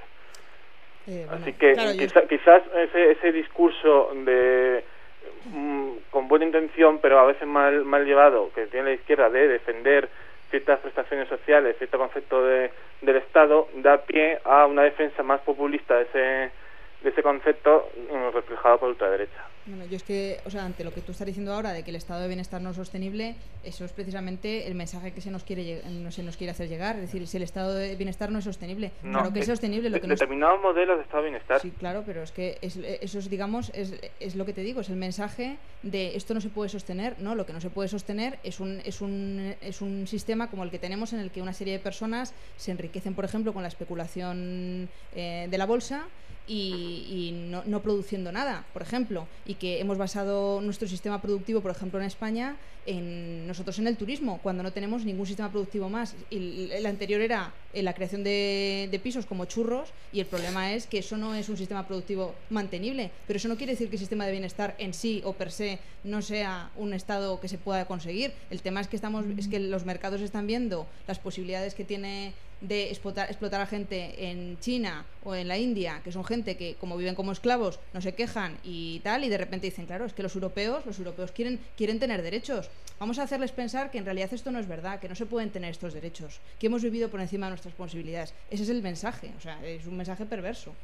S4: Eh, bueno, así que claro, quizá, yo... quizás ese ese discurso de mm, con buena intención pero a veces mal mal llevado que tiene la izquierda de defender ciertas prestaciones sociales, cierto concepto de del Estado, da pie a una defensa más populista de ese de ese concepto mm, reflejado por la ultraderecha.
S3: Bueno, yo es que, o sea, ante lo que tú estás diciendo ahora de que el estado de bienestar no es sostenible, eso es precisamente el mensaje que se nos quiere no se nos quiere hacer llegar. Es decir, si el estado de bienestar no es sostenible,
S4: no,
S3: claro que es sostenible. Lo que
S4: determinados
S3: no es...
S4: modelos de estado de bienestar.
S3: Sí, claro, pero es que es, eso es, digamos, es, es lo que te digo, es el mensaje de esto no se puede sostener. No, lo que no se puede sostener es un, es un, es un sistema como el que tenemos en el que una serie de personas se enriquecen, por ejemplo, con la especulación eh, de la bolsa. Y, y no, no produciendo nada, por ejemplo, y que hemos basado nuestro sistema productivo, por ejemplo, en España, en nosotros en el turismo, cuando no tenemos ningún sistema productivo más. Y el anterior era la creación de, de pisos como churros, y el problema es que eso no es un sistema productivo mantenible, pero eso no quiere decir que el sistema de bienestar en sí o per se no sea un estado que se pueda conseguir. El tema es que estamos, es que los mercados están viendo las posibilidades que tiene de explotar, explotar a gente en China o en la India, que son gente que como viven como esclavos no se quejan y tal, y de repente dicen, claro, es que los europeos los europeos quieren, quieren tener derechos. Vamos a hacerles pensar que en realidad esto no es verdad, que no se pueden tener estos derechos, que hemos vivido por encima de nuestras posibilidades. Ese es el mensaje, o sea, es un mensaje perverso.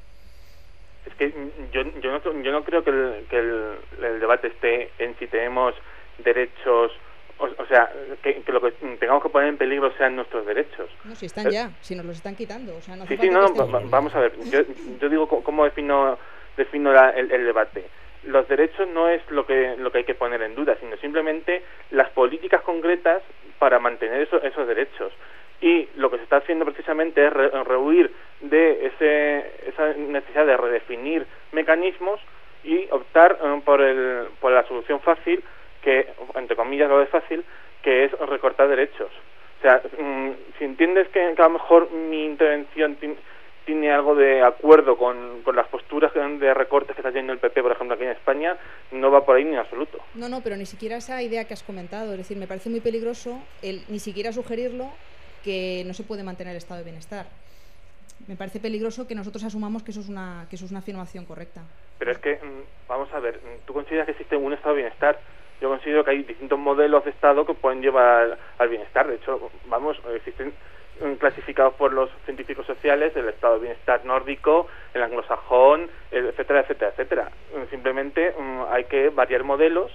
S4: Es que yo, yo, no, yo no creo que, el, que el, el debate esté en si tenemos derechos, o, o sea, que, que lo que tengamos que poner en peligro sean nuestros derechos.
S3: No, si están ya, si nos los están quitando. O sea, no
S4: sí, sí, no, no va, vamos a ver, yo, yo digo cómo defino, defino la, el, el debate. Los derechos no es lo que lo que hay que poner en duda, sino simplemente las políticas concretas para mantener eso, esos derechos. Y lo que se está haciendo precisamente es re, rehuir de ese, esa necesidad de redefinir mecanismos y optar um, por, el, por la solución fácil, que entre comillas lo de fácil, que es recortar derechos. O sea, um, si entiendes que, que a lo mejor mi intervención tiene, tiene algo de acuerdo con, con las posturas de recortes que está teniendo el P P, por ejemplo, aquí en España, no va por ahí ni en absoluto.
S3: No, no, pero ni siquiera esa idea que has comentado, es decir, me parece muy peligroso el ni siquiera sugerirlo, que no se puede mantener el estado de bienestar. Me parece peligroso que nosotros asumamos que eso es una que eso es una afirmación correcta.
S4: Pero es que, vamos a ver, tú consideras que existe un estado de bienestar. Yo considero que hay distintos modelos de estado que pueden llevar al bienestar. De hecho, vamos, existen clasificados por los científicos sociales el estado de bienestar nórdico, el anglosajón, etcétera, etcétera, etcétera. Simplemente hay que variar modelos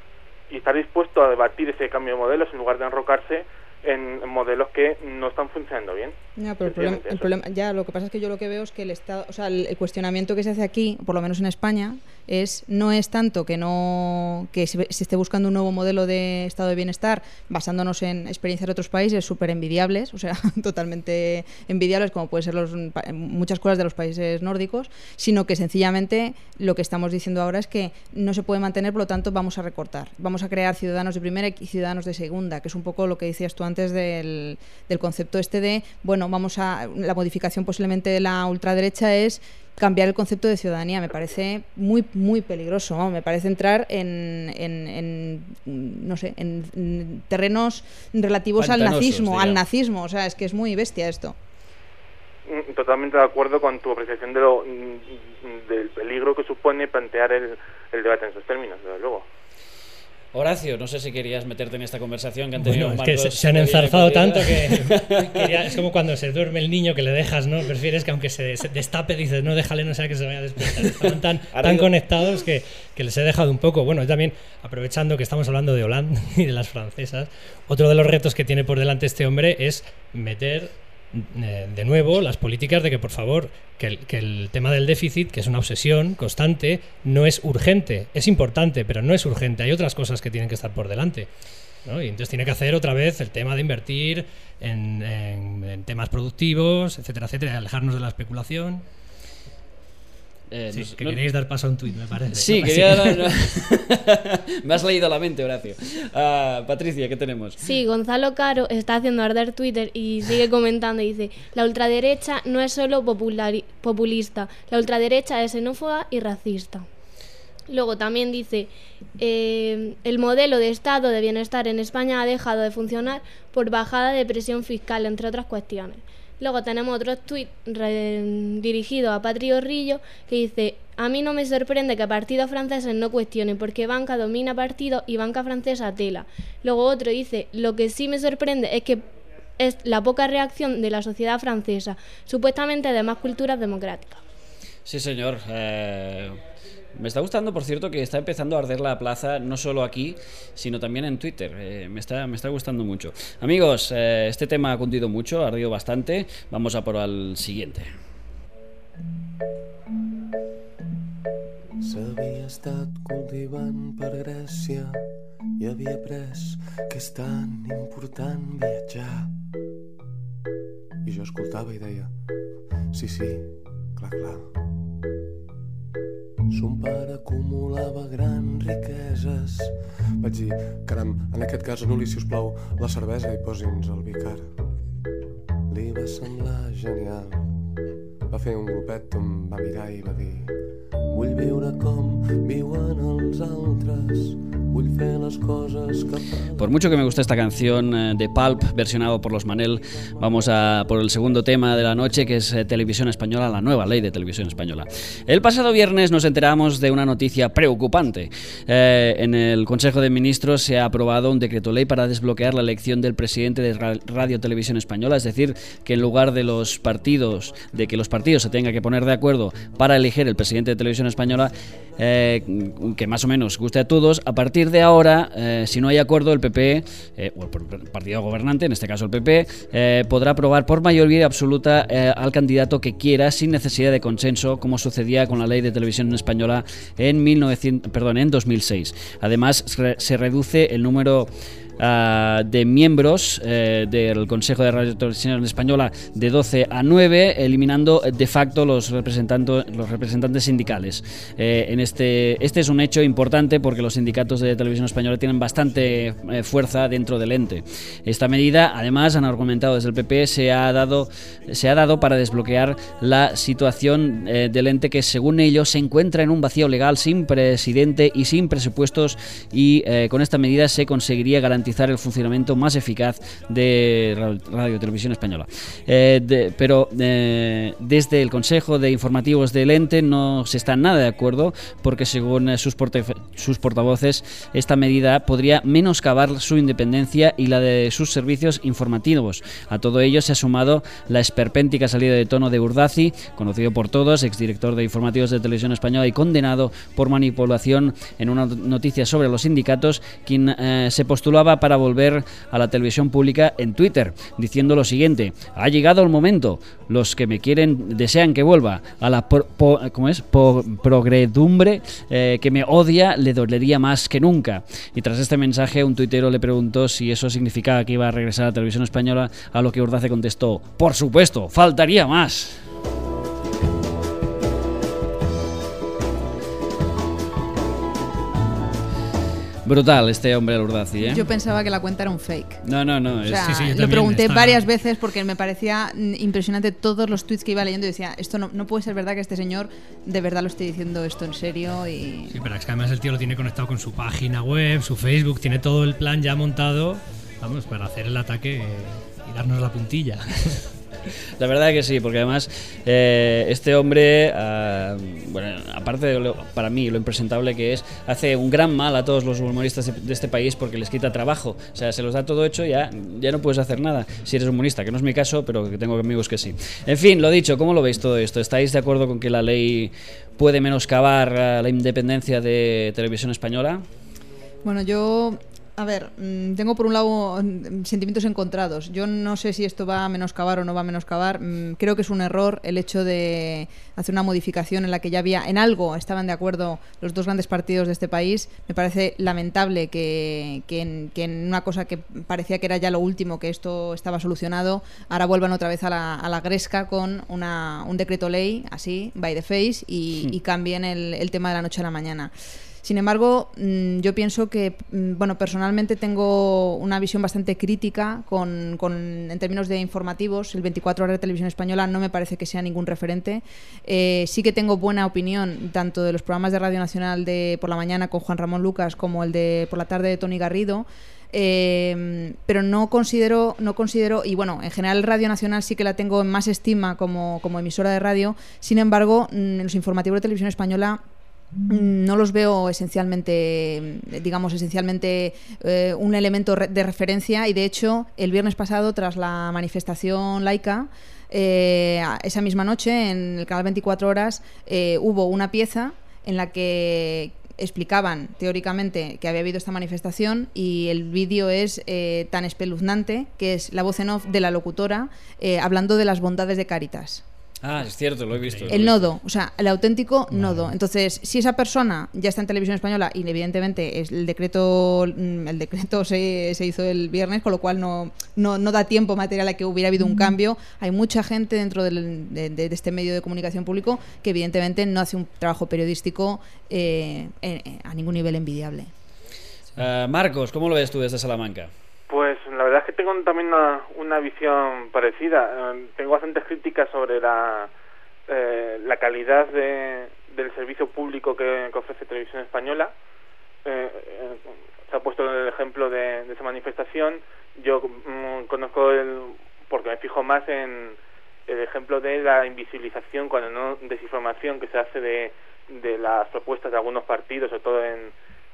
S4: y estar dispuesto a debatir ese cambio de modelos en lugar de enrocarse en modelos que no están funcionando bien.
S3: Ya, pero el problema, el problema, ya, lo que pasa es que yo lo que veo es que el Estado, o sea, el, el cuestionamiento que se hace aquí, por lo menos en España, es no es tanto que no que se, se esté buscando un nuevo modelo de estado de bienestar basándonos en experiencias de otros países súper envidiables, o sea, totalmente envidiables, como pueden ser los, muchas cosas de los países nórdicos, sino que sencillamente lo que estamos diciendo ahora es que no se puede mantener, por lo tanto vamos a recortar, vamos a crear ciudadanos de primera y ciudadanos de segunda, que es un poco lo que decías tú antes del, del concepto este de, bueno, vamos a, la modificación posiblemente de la ultraderecha es cambiar el concepto de ciudadanía. Me parece muy muy peligroso, ¿no? Me parece entrar en, en, en no sé, en, en terrenos relativos Pantanosos, al nazismo, digamos. al nazismo, o sea, es que es muy bestia esto.
S4: Totalmente de acuerdo con tu apreciación de lo, del peligro que supone plantear el, el debate en esos términos, desde luego.
S1: Horacio, no sé si querías meterte en esta conversación que han tenido.
S2: Bueno, es que se, se han enzarzado tanto que quería, es como cuando se duerme el niño que le dejas, ¿no? Prefieres que aunque se, se destape dices, no, déjale, no sea que se vaya a despertar. Estaban tan, tan conectados que, que les he dejado un poco. Bueno, y también, aprovechando que estamos hablando de Hollande y de las francesas, otro de los retos que tiene por delante este hombre es meter eh, de nuevo las políticas de que, por favor, que el, que el tema del déficit, que es una obsesión constante, no es urgente. Es importante, pero no es urgente. Hay otras cosas que tienen que estar por delante, ¿no? Y entonces tiene que hacer otra vez el tema de invertir en, en, en temas productivos, etcétera, etcétera, alejarnos de la especulación. Eh, sí, no, que no, queréis dar paso a un tuit, me parece.
S1: Sí,
S2: no,
S1: quería dar, no. Me has leído la mente, Horacio. Uh, Patricia, ¿qué tenemos?
S5: Sí, Gonzalo Caro está haciendo arder Twitter y sigue comentando y dice: la ultraderecha no es solo populari- populista, la ultraderecha es xenófoba y racista. Luego también dice: eh, el modelo de estado de bienestar en España ha dejado de funcionar por bajada de presión fiscal, entre otras cuestiones. Luego tenemos otro tuit dirigido a Patri Orrillo que dice: a mí no me sorprende que partidos franceses no cuestionen porque banca domina partido y banca francesa tela. Luego otro dice: lo que sí me sorprende es que es la poca reacción de la sociedad francesa, supuestamente de más culturas democráticas.
S1: Sí, señor. Eh... Me está gustando, por cierto, que está empezando a arder la plaza, no solo aquí, sino también en Twitter. Eh, me está, me está gustando mucho. Amigos, eh, este tema ha cundido mucho, ha ardido bastante. Vamos a por el siguiente.
S6: S'havia estat cultivant per Grècia i havia après que és tan important viatjar. I jo escoltava i deia: sí, sí, clar, clar. Son pare acumulava grans riqueses. Vaig dir: caram, en aquest cas anul·li, si us plau, la cervesa i posi'ns el vi car. Li va semblar genial. Va fer un grupet, em va mirar i va dir: vull viure com viuen els altres, vull fer les coses que fa.
S1: Por mucho que me guste esta canción eh, de Pulp, versionado por los Manel, vamos a por el segundo tema de la noche, que es eh, Televisión Española, la nueva ley de Televisión Española. El pasado viernes nos enteramos de una noticia preocupante. Eh, en el Consejo de Ministros se ha aprobado un decreto ley para desbloquear la elección del presidente de Radio Televisión Española, es decir, que en lugar de los partidos, de que los partidos se tengan que poner de acuerdo para elegir el presidente de Televisión Española, eh, que más o menos guste a todos, a partir de ahora, eh, si no hay acuerdo, el P P, eh, o el partido gobernante, en este caso el P P, eh, podrá aprobar por mayoría absoluta eh, al candidato que quiera, sin necesidad de consenso, como sucedía con la ley de Televisión Española en, mil novecientos, perdón, en dos mil seis. Además, se reduce el número Uh, de miembros eh, del Consejo de Radio Televisión Española de doce a nueve, eliminando de facto los representantes, los representantes sindicales. Eh, en este, este es un hecho importante porque los sindicatos de Televisión Española tienen bastante eh, fuerza dentro del ente. Esta medida, además, han argumentado desde el P P, se ha dado, se ha dado para desbloquear la situación eh, del ente, que según ellos se encuentra en un vacío legal, sin presidente y sin presupuestos, y eh, con esta medida se conseguiría garantizar el funcionamiento más eficaz de Radio Televisión Española. Eh, de, pero eh, desde el Consejo de Informativos del ente no se está nada de acuerdo, porque según eh, sus, porta sus portavoces, esta medida podría menoscabar su independencia y la de sus servicios informativos. A todo ello se ha sumado la esperpéntica salida de tono de Urdaci, conocido por todos, exdirector de Informativos de Televisión Española y condenado por manipulación en una noticia sobre los sindicatos, quien eh, se postulaba para volver a la televisión pública en Twitter, diciendo lo siguiente: ha llegado el momento, los que me quieren desean que vuelva, a la por, por, ¿cómo es? Por, progredumbre eh, que me odia le dolería más que nunca. Y tras este mensaje, un tuitero le preguntó si eso significaba que iba a regresar a la televisión española, a lo que Urdace contestó: por supuesto, faltaría más. Brutal este hombre, el Urdaci, ¿eh?
S3: Yo pensaba que la cuenta era un fake.
S1: No, no, no.
S3: O
S1: Es...
S3: sea,
S2: sí, sí, yo
S3: lo
S2: también
S3: pregunté
S2: estaba...
S3: varias veces porque me parecía impresionante todos los tweets que iba leyendo y decía, esto no, no puede ser verdad que este señor de verdad lo esté diciendo esto en serio. Y...
S2: Sí, pero es que además el tío lo tiene conectado con su página web, su Facebook, tiene todo el plan ya montado, vamos, para hacer el ataque y darnos la puntilla.
S1: La verdad que sí, porque además eh, este hombre, uh, bueno, aparte de lo, para mí lo impresentable que es, hace un gran mal a todos los humoristas de, de este país porque les quita trabajo. O sea, se los da todo hecho y ya, ya no puedes hacer nada si eres humorista, que no es mi caso, pero que tengo amigos que sí. En fin, lo dicho, ¿cómo lo veis todo esto? ¿Estáis de acuerdo con que la ley puede menoscabar uh, la independencia de Televisión Española?
S3: Bueno, yo... A ver, tengo por un lado sentimientos encontrados. Yo no sé si esto va a menoscabar o no va a menoscabar. Creo que es un error el hecho de hacer una modificación en la que ya había, en algo estaban de acuerdo los dos grandes partidos de este país. Me parece lamentable que, que, en, que en una cosa que parecía que era ya lo último, que esto estaba solucionado, ahora vuelvan otra vez a la, a la gresca con una, un decreto ley, así, by the face, y, sí. y cambien el, el tema de la noche a la mañana. Sin embargo, yo pienso que, bueno, personalmente tengo una visión bastante crítica con, con, en términos de informativos. El veinticuatro horas de Televisión Española no me parece que sea ningún referente. Eh, sí que tengo buena opinión tanto de los programas de Radio Nacional de por la mañana con Juan Ramón Lucas como el de por la tarde de Toni Garrido. Eh, pero no considero, no considero, y bueno, en general Radio Nacional sí que la tengo en más estima como, como emisora de radio. Sin embargo, en los informativos de Televisión Española no los veo esencialmente, digamos, esencialmente eh, un elemento de referencia, y de hecho el viernes pasado, tras la manifestación laica, eh, esa misma noche en el canal veinticuatro horas eh, hubo una pieza en la que explicaban teóricamente que había habido esta manifestación, y el vídeo es eh, tan espeluznante que es la voz en off de la locutora eh, hablando de las bondades de Cáritas.
S1: Ah, es cierto, lo he visto.
S3: El nodo, o sea, el auténtico nodo. Entonces, si esa persona ya está en Televisión Española, y evidentemente es el decreto el decreto se, se hizo el viernes, con lo cual no, no, no da tiempo material a que hubiera habido un cambio, hay mucha gente dentro del, de, de este medio de comunicación público que evidentemente no hace un trabajo periodístico eh, eh, a ningún nivel envidiable.
S1: Uh, Marcos, ¿cómo lo ves tú desde Salamanca?
S4: Pues la verdad es que tengo también una, una visión parecida. Eh, tengo bastantes críticas sobre la, eh, la calidad de, del servicio público que, que ofrece Televisión Española. Eh, se ha puesto el ejemplo de, de esa manifestación. Yo mmm, conozco el, porque me fijo más en el ejemplo de la invisibilización, cuando no desinformación que se hace de, de las propuestas de algunos partidos, sobre todo en,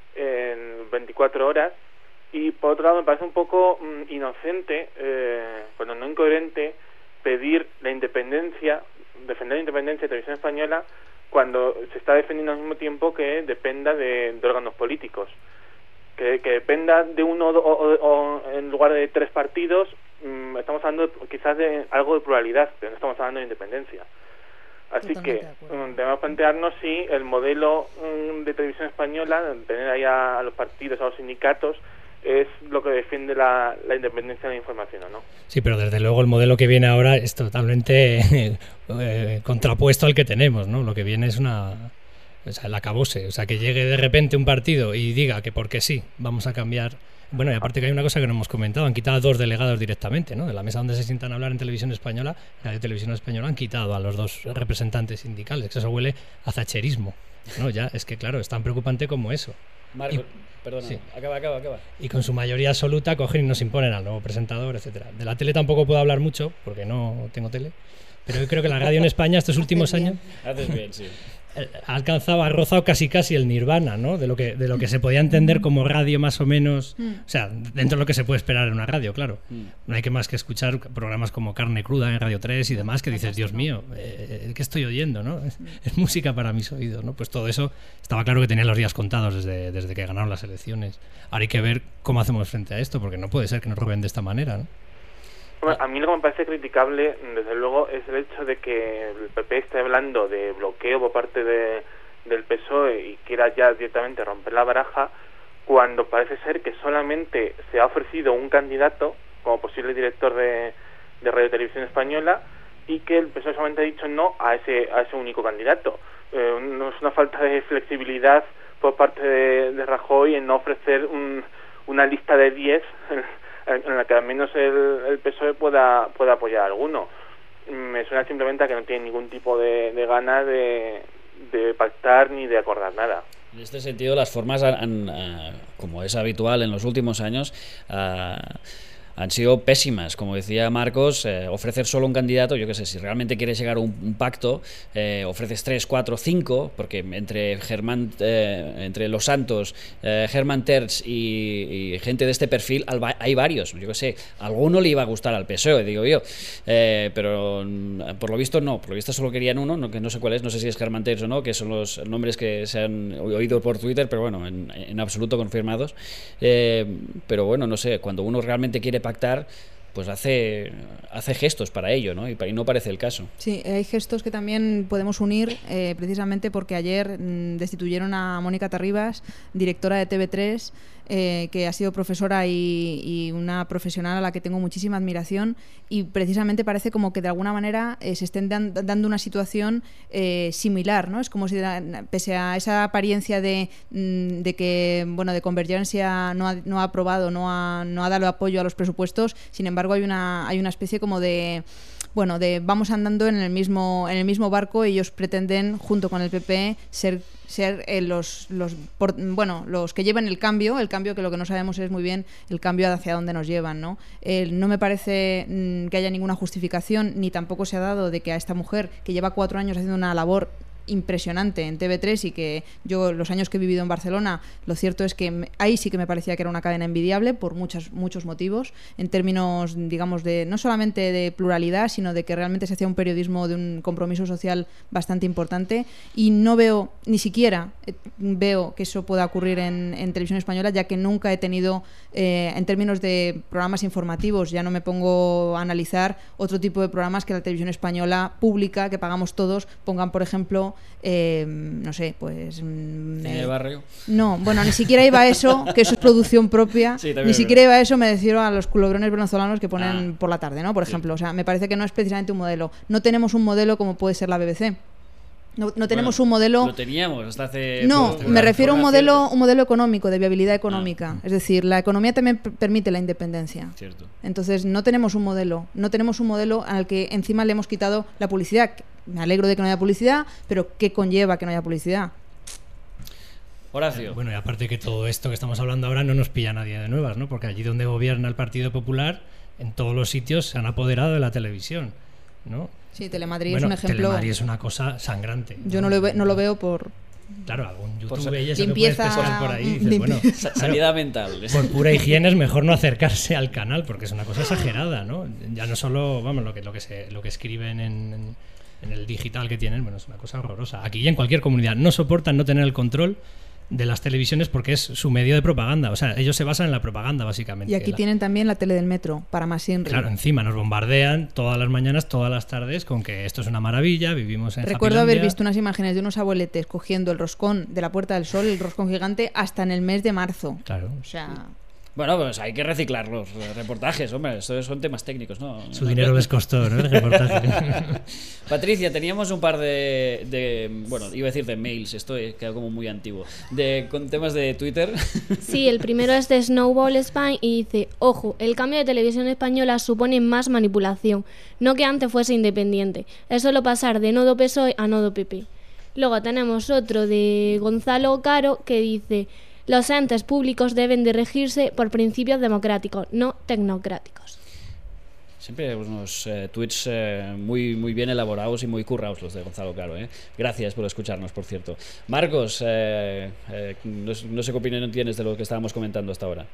S4: en veinticuatro horas. Y por otro lado me parece un poco mmm, inocente, eh, bueno, no incoherente, pedir la independencia, defender la independencia de Televisión Española cuando se está defendiendo al mismo tiempo que dependa de, de órganos políticos. Que, que dependa de uno o, o, o en lugar de tres partidos, mmm, estamos hablando de, quizás de algo de pluralidad, pero no estamos hablando de independencia. Así Totalmente que um, debemos plantearnos si el modelo um, de Televisión Española, tener ahí a, a los partidos, a los sindicatos, es lo que defiende la, la independencia de la información, ¿o no?
S2: Sí, pero desde luego el modelo que viene ahora es totalmente eh, contrapuesto al que tenemos, ¿no? Lo que viene es una... O sea, el acabose. O sea, que llegue de repente un partido y diga que porque sí, vamos a cambiar... Bueno, y aparte que hay una cosa que no hemos comentado, han quitado a dos delegados directamente, ¿no? De la mesa donde se sientan a hablar en Televisión Española, la de Televisión Española han quitado a los dos representantes sindicales, que eso huele a thatcherismo, ¿no? Ya, es que claro, es tan preocupante como eso.
S1: Marco,
S2: y,
S1: perdona,
S2: sí.
S1: acaba, acaba, acaba.
S2: Y con su mayoría absoluta cogen y nos imponen al nuevo presentador, etcétera. De la tele tampoco puedo hablar mucho, porque no tengo tele, pero yo creo que la radio en España estos últimos años...
S1: Haces bien, sí.
S2: Ha alcanzado, ha rozado casi casi el nirvana, ¿no? De lo que de lo que se podía entender como radio más o menos, o sea, dentro de lo que se puede esperar en una radio, claro. No hay que más que escuchar programas como Carne Cruda en Radio tres y demás que dices, Dios mío, eh, ¿qué estoy oyendo, no? Es, es música para mis oídos, ¿no? Pues todo eso estaba claro que tenía los días contados desde, desde que ganaron las elecciones. Ahora hay que ver cómo hacemos frente a esto, porque no puede ser que nos roben de esta manera, ¿no?
S4: A mí lo que me parece criticable, desde luego, es el hecho de que el P P esté hablando de bloqueo por parte de, del P S O E y quiera ya directamente romper la baraja, cuando parece ser que solamente se ha ofrecido un candidato como posible director de, de Radio Televisión Española y que el P S O E solamente ha dicho no a ese a ese único candidato. Eh, no es una falta de flexibilidad por parte de, de Rajoy en no ofrecer un, una lista de diez en la que al menos el, el P S O E pueda pueda apoyar a alguno. Me suena simplemente a que no tiene ningún tipo de, de ganas de, de pactar ni de acordar nada.
S1: En este sentido, las formas, han, han, uh, como es habitual en los últimos años, uh, han sido pésimas. Como decía Marcos, eh, ofrecer solo un candidato, yo qué sé, si realmente quieres llegar a un, un pacto, eh, ofreces tres, cuatro, cinco, porque entre Germán, eh, entre Los Santos, eh, Germán Terç y, y gente de este perfil hay varios. Yo qué sé, a alguno le iba a gustar al P S O E, digo yo, eh, pero por lo visto no, por lo visto solo querían uno, no, que no sé cuál es, no sé si es Germán Terç o no, que son los nombres que se han oído por Twitter, pero bueno, en, en absoluto confirmados. Eh, pero bueno, no sé, cuando uno realmente quiere pactar, pues hace hace gestos para ello, ¿no? Y, y no parece el caso.
S3: Sí, hay gestos que también podemos unir, eh, precisamente porque ayer mmm, destituyeron a Mónica Terribas, directora de T V tres, eh, que ha sido profesora y, y una profesional a la que tengo muchísima admiración, y precisamente parece como que de alguna manera eh, se estén dan, dando una situación eh, similar, ¿no? Es como si, pese a esa apariencia de, de que, bueno, de Convergencia no ha, no ha aprobado, no ha, no ha dado apoyo a los presupuestos, sin embargo hay una, hay una especie como de... Bueno, de vamos andando en el mismo en el mismo barco y ellos pretenden, junto con el P P, ser ser eh, los los por, bueno los que llevan el cambio, el cambio que lo que no sabemos es muy bien el cambio hacia dónde nos llevan, ¿no? Eh, no me parece mm, que haya ninguna justificación, ni tampoco se ha dado de que a esta mujer, que lleva cuatro años haciendo una labor impresionante en T V tres y que yo los años que he vivido en Barcelona, lo cierto es que me, ahí sí que me parecía que era una cadena envidiable por muchos muchos motivos, en términos, digamos, de no solamente de pluralidad, sino de que realmente se hacía un periodismo de un compromiso social bastante importante, y no veo, ni siquiera eh, veo que eso pueda ocurrir en, en Televisión Española, ya que nunca he tenido, eh, en términos de programas informativos, ya no me pongo a analizar otro tipo de programas que la Televisión Española pública, que pagamos todos, pongan, por ejemplo, Eh, no sé, pues...
S1: ¿Cine de barrio?
S3: No, bueno, ni siquiera iba a eso, que eso es producción propia, sí, ni siquiera iba a eso, me refiero a los culebrones venezolanos que ponen ah. por la tarde, ¿no? Por ejemplo, sí. O sea, me parece que no es precisamente un modelo. No tenemos un modelo como puede ser la B B C. No, no tenemos bueno, un modelo...
S1: Lo teníamos hasta hace...
S3: No, me refiero a un modelo, un modelo económico, de viabilidad económica. Ah. Es decir, la economía también permite la independencia.
S1: Cierto.
S3: Entonces, no tenemos un modelo. No tenemos un modelo al que encima le hemos quitado la publicidad. Me alegro de que no haya publicidad, pero ¿qué conlleva que no haya publicidad?
S1: Horacio.
S2: Eh, bueno, y aparte que todo esto que estamos hablando ahora no nos pilla a nadie de nuevas, ¿no? Porque allí donde gobierna el Partido Popular, en todos los sitios se han apoderado de la televisión, ¿no?
S3: Sí, Telemadrid
S2: bueno,
S3: es un ejemplo.
S2: Telemadrid es una cosa sangrante.
S3: Yo no lo, ve, no lo veo por...
S2: Claro, algún
S1: Por
S2: YouTube y eso
S3: limpieza,
S2: que puedes pescar por ahí. Y dices, bueno,
S1: Sa- Sanidad mental.
S2: por pura higiene es mejor no acercarse al canal porque es una cosa exagerada, ¿no? Ya no solo, vamos, lo que lo que se lo que escriben en, en, en el digital que tienen, bueno, es una cosa horrorosa. Aquí y en cualquier comunidad no soportan no tener el control de las televisiones porque es su medio de propaganda. O sea, ellos se basan en la propaganda, básicamente.
S3: Y aquí
S2: la...
S3: tienen también la tele del metro, para más Inri.
S2: Claro, encima nos bombardean todas las mañanas, todas las tardes, con que esto es una maravilla, vivimos en
S3: Recuerdo
S2: Happylandia.
S3: haber visto unas imágenes de unos abueletes cogiendo el roscón de la Puerta del Sol, el roscón gigante, hasta en el mes de marzo.
S2: Claro.
S3: O sea...
S1: Bueno, pues hay que reciclar los reportajes, hombre, estos son temas técnicos, ¿no?
S2: Su dinero les costó, ¿no? El reportaje.
S1: Patricia, teníamos un par de, de, bueno, iba a decir de mails, esto queda como muy antiguo, de con temas de Twitter.
S5: Sí, el primero es de Snowball Spain y dice: ojo, el cambio de televisión española supone más manipulación, no que antes fuese independiente, es solo pasar de nodo P S O E a nodo P P. Luego tenemos otro de Gonzalo Caro que dice: los entes públicos deben de regirse por principios democráticos, no tecnocráticos.
S1: Siempre unos eh, tweets eh, muy, muy bien elaborados y muy currados los de Gonzalo Caro, ¿eh? Gracias por escucharnos, por cierto. Marcos, eh, eh, no, no sé qué opinión tienes de lo que estábamos comentando hasta ahora.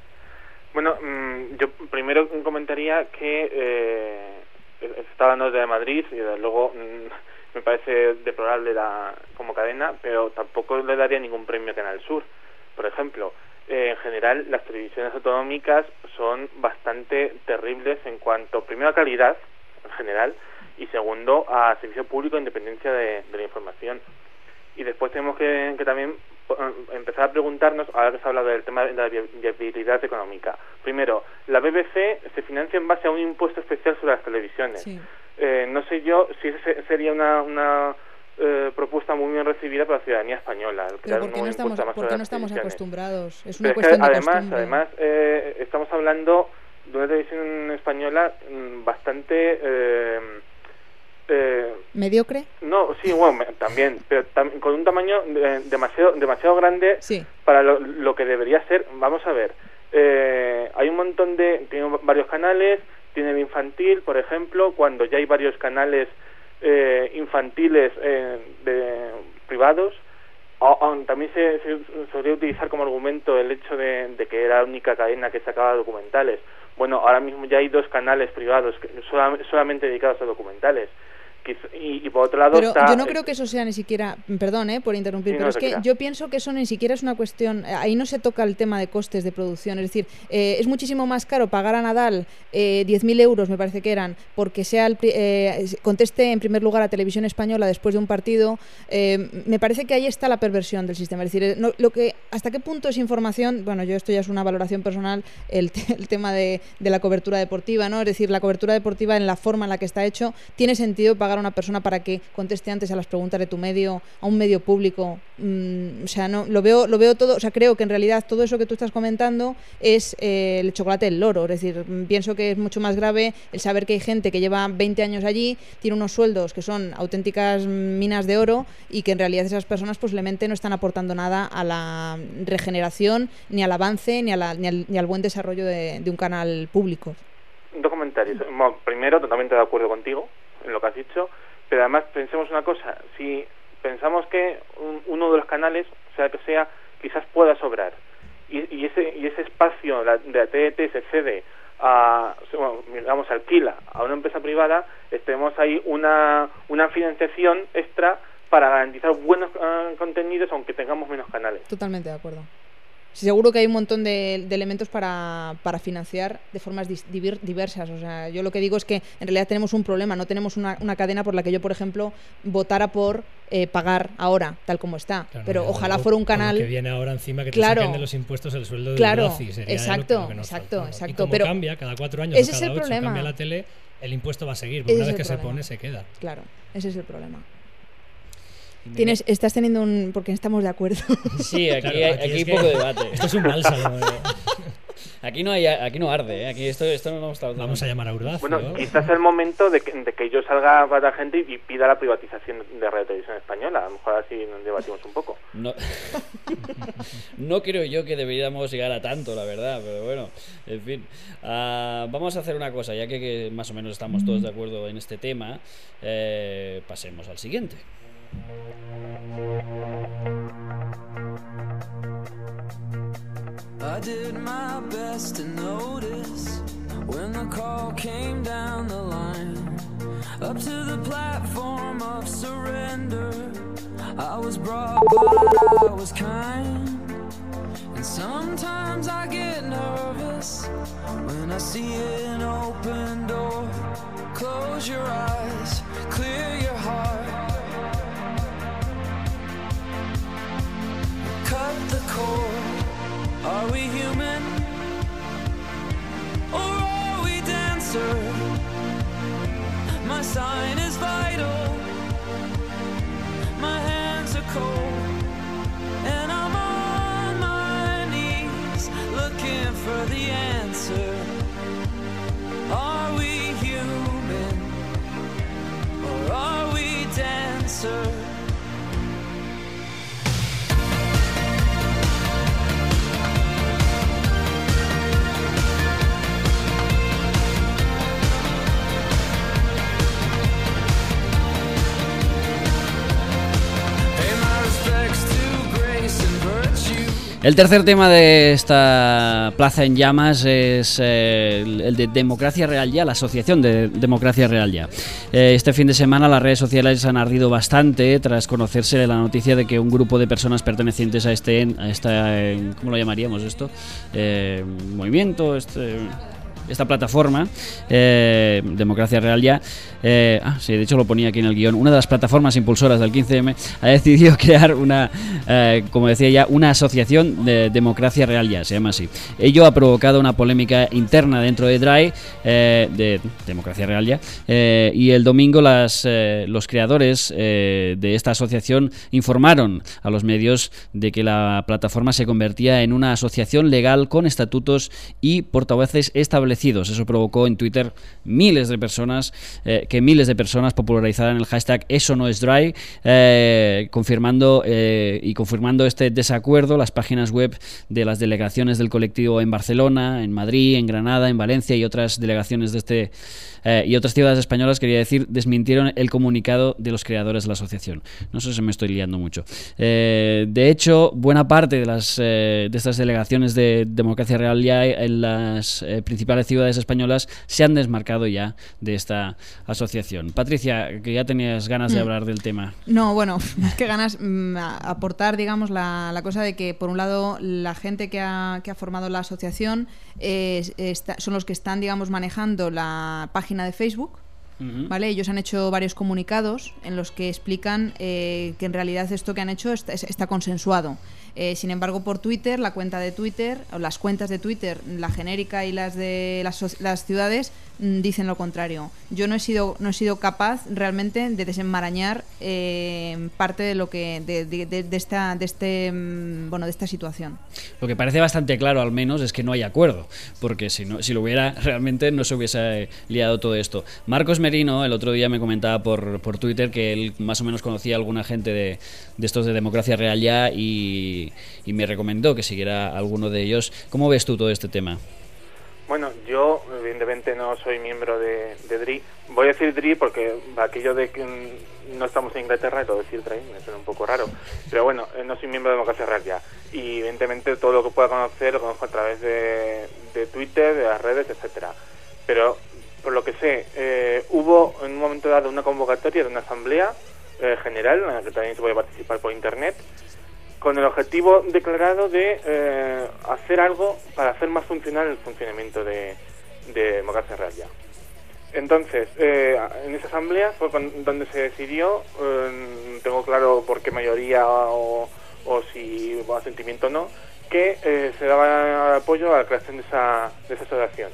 S4: Bueno, mmm, yo primero comentaría que eh, está hablando de Madrid y desde luego mmm, me parece deplorable la, como cadena, pero tampoco le daría ningún premio a Canal Sur. Por ejemplo, eh, en general las televisiones autonómicas son bastante terribles en cuanto, primero, a calidad en general y segundo, a servicio público e independencia de, de la información. Y después tenemos que, que también empezar a preguntarnos, ahora que se ha hablado del tema de la viabilidad económica. Primero, la B B C se financia en base a un impuesto especial sobre las televisiones. Sí. Eh, no sé yo si ese sería una... una Eh, propuesta muy bien recibida por la ciudadanía española.
S3: Pero ¿por qué no estamos, ¿por qué no estamos acostumbrados? Es una
S4: Pero
S3: cuestión
S4: es que,
S3: de
S4: además,
S3: costumbre.
S4: Además, eh, estamos hablando de una televisión española mmm, bastante... Eh, eh,
S3: ¿mediocre?
S4: No, sí, bueno, también, pero tam con un tamaño eh, demasiado demasiado grande
S3: sí.
S4: para lo, lo que debería ser. Vamos a ver, eh, hay un montón de... Tiene varios canales, tiene el infantil, por ejemplo, cuando ya hay varios canales Eh, infantiles eh, de, privados. O, o, también se, se solía utilizar como argumento el hecho de, de que era la única cadena que sacaba documentales. Bueno, ahora mismo ya hay dos canales privados que, solam, solamente dedicados a documentales. Y, y por otro lado
S3: pero
S4: está,
S3: yo no creo que eso sea ni siquiera, perdón eh, por interrumpir, sí, pero no, es que queda. Yo pienso que eso ni siquiera es una cuestión, ahí no se toca el tema de costes de producción, es decir, eh, es muchísimo más caro pagar a Nadal eh, diez mil euros, me parece que eran, porque sea el, eh, conteste en primer lugar a Televisión Española después de un partido. eh, me parece que ahí está la perversión del sistema, es decir, no, lo que hasta qué punto es información, bueno, yo esto ya es una valoración personal, el, el tema de, de la cobertura deportiva, ¿no? Es decir, la cobertura deportiva en la forma en la que está hecho, tiene sentido pagar a una persona para que conteste antes a las preguntas de tu medio, a un medio público. Mm, o sea, no lo veo, lo veo todo, o sea, creo que en realidad todo eso que tú estás comentando es eh, el chocolate del loro, es decir, pienso que es mucho más grave el saber que hay gente que lleva veinte años allí, tiene unos sueldos que son auténticas minas de oro y que en realidad esas personas posiblemente no están aportando nada a la regeneración, ni al avance, ni, a la, ni, al, ni al buen desarrollo de, de un canal público.
S4: Dos comentarios. Bueno, primero, totalmente de acuerdo contigo en lo que has dicho. Pero además pensemos una cosa, si pensamos que un, uno de los canales, sea que sea, quizás pueda sobrar y, y ese y ese espacio la, de la T D T se cede a, bueno, digamos, alquila a una empresa privada, tenemos ahí una, una financiación extra para garantizar buenos uh, contenidos aunque tengamos menos canales.
S3: Totalmente de acuerdo. Sí, seguro que hay un montón de, de elementos para, para financiar de formas divir, diversas. O sea, yo lo que digo es que en realidad tenemos un problema, no tenemos una, una cadena por la que yo, por ejemplo, votara por eh, pagar ahora, tal como está. Claro, pero no, ojalá fuera un canal...
S2: que viene ahora encima que
S3: claro,
S2: te saquen de los impuestos el sueldo de
S3: claro,
S2: un nazi. Sería
S3: exacto,
S2: lo que, lo que nos
S3: exacto,
S2: faltaba.
S3: exacto.
S2: Y como
S3: pero
S2: cambia, cada cuatro años
S3: ese
S2: o cada
S3: es el
S2: ocho
S3: problema.
S2: cambia la tele, el impuesto va a seguir. Porque
S3: ese
S2: una vez que
S3: problema.
S2: se pone, se queda.
S3: Claro, ese es el problema. Tienes, estás teniendo un... porque estamos de acuerdo.
S1: Sí, aquí
S2: claro,
S1: hay,
S2: aquí
S1: aquí hay
S2: es
S1: poco
S2: que
S1: debate.
S2: Esto es un bálsamo.
S1: Aquí no hay, aquí no arde, ¿eh? Aquí esto, esto no lo hemos tratado.
S2: Vamos a llamar a Urdacio.
S4: Bueno, quizás es el momento de que, de que yo salga para la gente y pida la privatización de Radio Televisión Española. A lo mejor así nos debatimos un poco.
S1: No, no creo yo que deberíamos llegar a tanto, la verdad, pero bueno, en fin. Uh, vamos a hacer una cosa, ya que, que más o menos estamos todos de acuerdo en este tema, eh, pasemos al siguiente.
S7: I did my best to notice when the call came down the line, up to the platform of surrender. I was broad but I was kind, and sometimes I get nervous when I see an open door. Close your eyes, clear your heart, cut the cord. Are we human, or are we dancer? My sign is vital, my hands are cold, and I'm on my knees looking for the answer. Are we human, or are we dancer?
S1: El tercer tema de esta Plaza en Llamas es eh, el de Democracia Real Ya, la asociación de Democracia Real Ya. Eh, este fin de semana las redes sociales han ardido bastante tras conocerse la noticia de que un grupo de personas pertenecientes a este, a esta, ¿cómo lo llamaríamos esto? Eh, movimiento, este... esta plataforma, eh, Democracia Real Ya, eh, ah, sí, de hecho lo ponía aquí en el guión, una de las plataformas impulsoras del quince eme ha decidido crear una, eh, como decía ya, una asociación de Democracia Real Ya, se llama así. Ello ha provocado una polémica interna dentro de D R A I, eh, de Democracia Real Ya, eh, y el domingo las, eh, los creadores eh, de esta asociación informaron a los medios de que la plataforma se convertía en una asociación legal con estatutos y portavoces establecidos. Eso provocó en Twitter miles de personas, eh, que miles de personas popularizaran el hashtag Eso no es D R A I, eh, confirmando eh, y confirmando este desacuerdo. Las páginas web de las delegaciones del colectivo en Barcelona, en Madrid, en Granada, en Valencia y otras delegaciones de este eh, y otras ciudades españolas, quería decir, desmintieron el comunicado de los creadores de la asociación. No sé si me estoy liando mucho. Eh, de hecho, buena parte de las eh, de estas delegaciones de Democracia Real Ya en las eh, principales ciudades españolas se han desmarcado ya de esta asociación. Patricia, que ya tenías ganas de hablar del tema.
S3: No, bueno, más que ganas, mmm, aportar, digamos, la, la cosa de que, por un lado, la gente que ha, que ha formado la asociación eh, está, son los que están, digamos, manejando la página de Facebook. Uh-huh. ¿Vale? Ellos han hecho varios comunicados en los que explican eh, que en realidad esto que han hecho está, está consensuado. Eh, sin embargo, por Twitter, la cuenta de Twitter, o las cuentas de Twitter, la genérica y las de las, las ciudades, mmm, dicen lo contrario. Yo no he sido no he sido capaz realmente de desenmarañar eh, parte de lo que de, de, de, de esta de este mmm, bueno de esta situación.
S1: Lo que parece bastante claro, al menos, es que no hay acuerdo, porque si no si lo hubiera realmente no se hubiese liado todo esto. Marcos Merino el otro día me comentaba por por Twitter que él más o menos conocía a alguna gente de, de estos de Democracia Real Ya y y me recomendó que siguiera alguno de ellos. ¿Cómo ves tú todo este tema?
S4: Bueno, yo evidentemente no soy miembro de, de D R I. Voy a decir D R I porque aquello de que no estamos en Inglaterra, y todo decir D R I me suena un poco raro. Pero bueno, no soy miembro de Democracia Real Ya. Y evidentemente todo lo que pueda conocer lo conozco a través de, de Twitter, de las redes, etcétera. Pero por lo que sé, eh, hubo en un momento dado una convocatoria de una asamblea eh, general en la que también se puede participar por internet, con el objetivo declarado de eh, hacer algo para hacer más funcional el funcionamiento de, de Democracia Real Ya. Entonces, eh, en esa asamblea fue con, donde se decidió, eh, tengo claro por qué mayoría o, o si hubo asentimiento o no, que eh, se daba apoyo a la creación de esa, de esa asociación.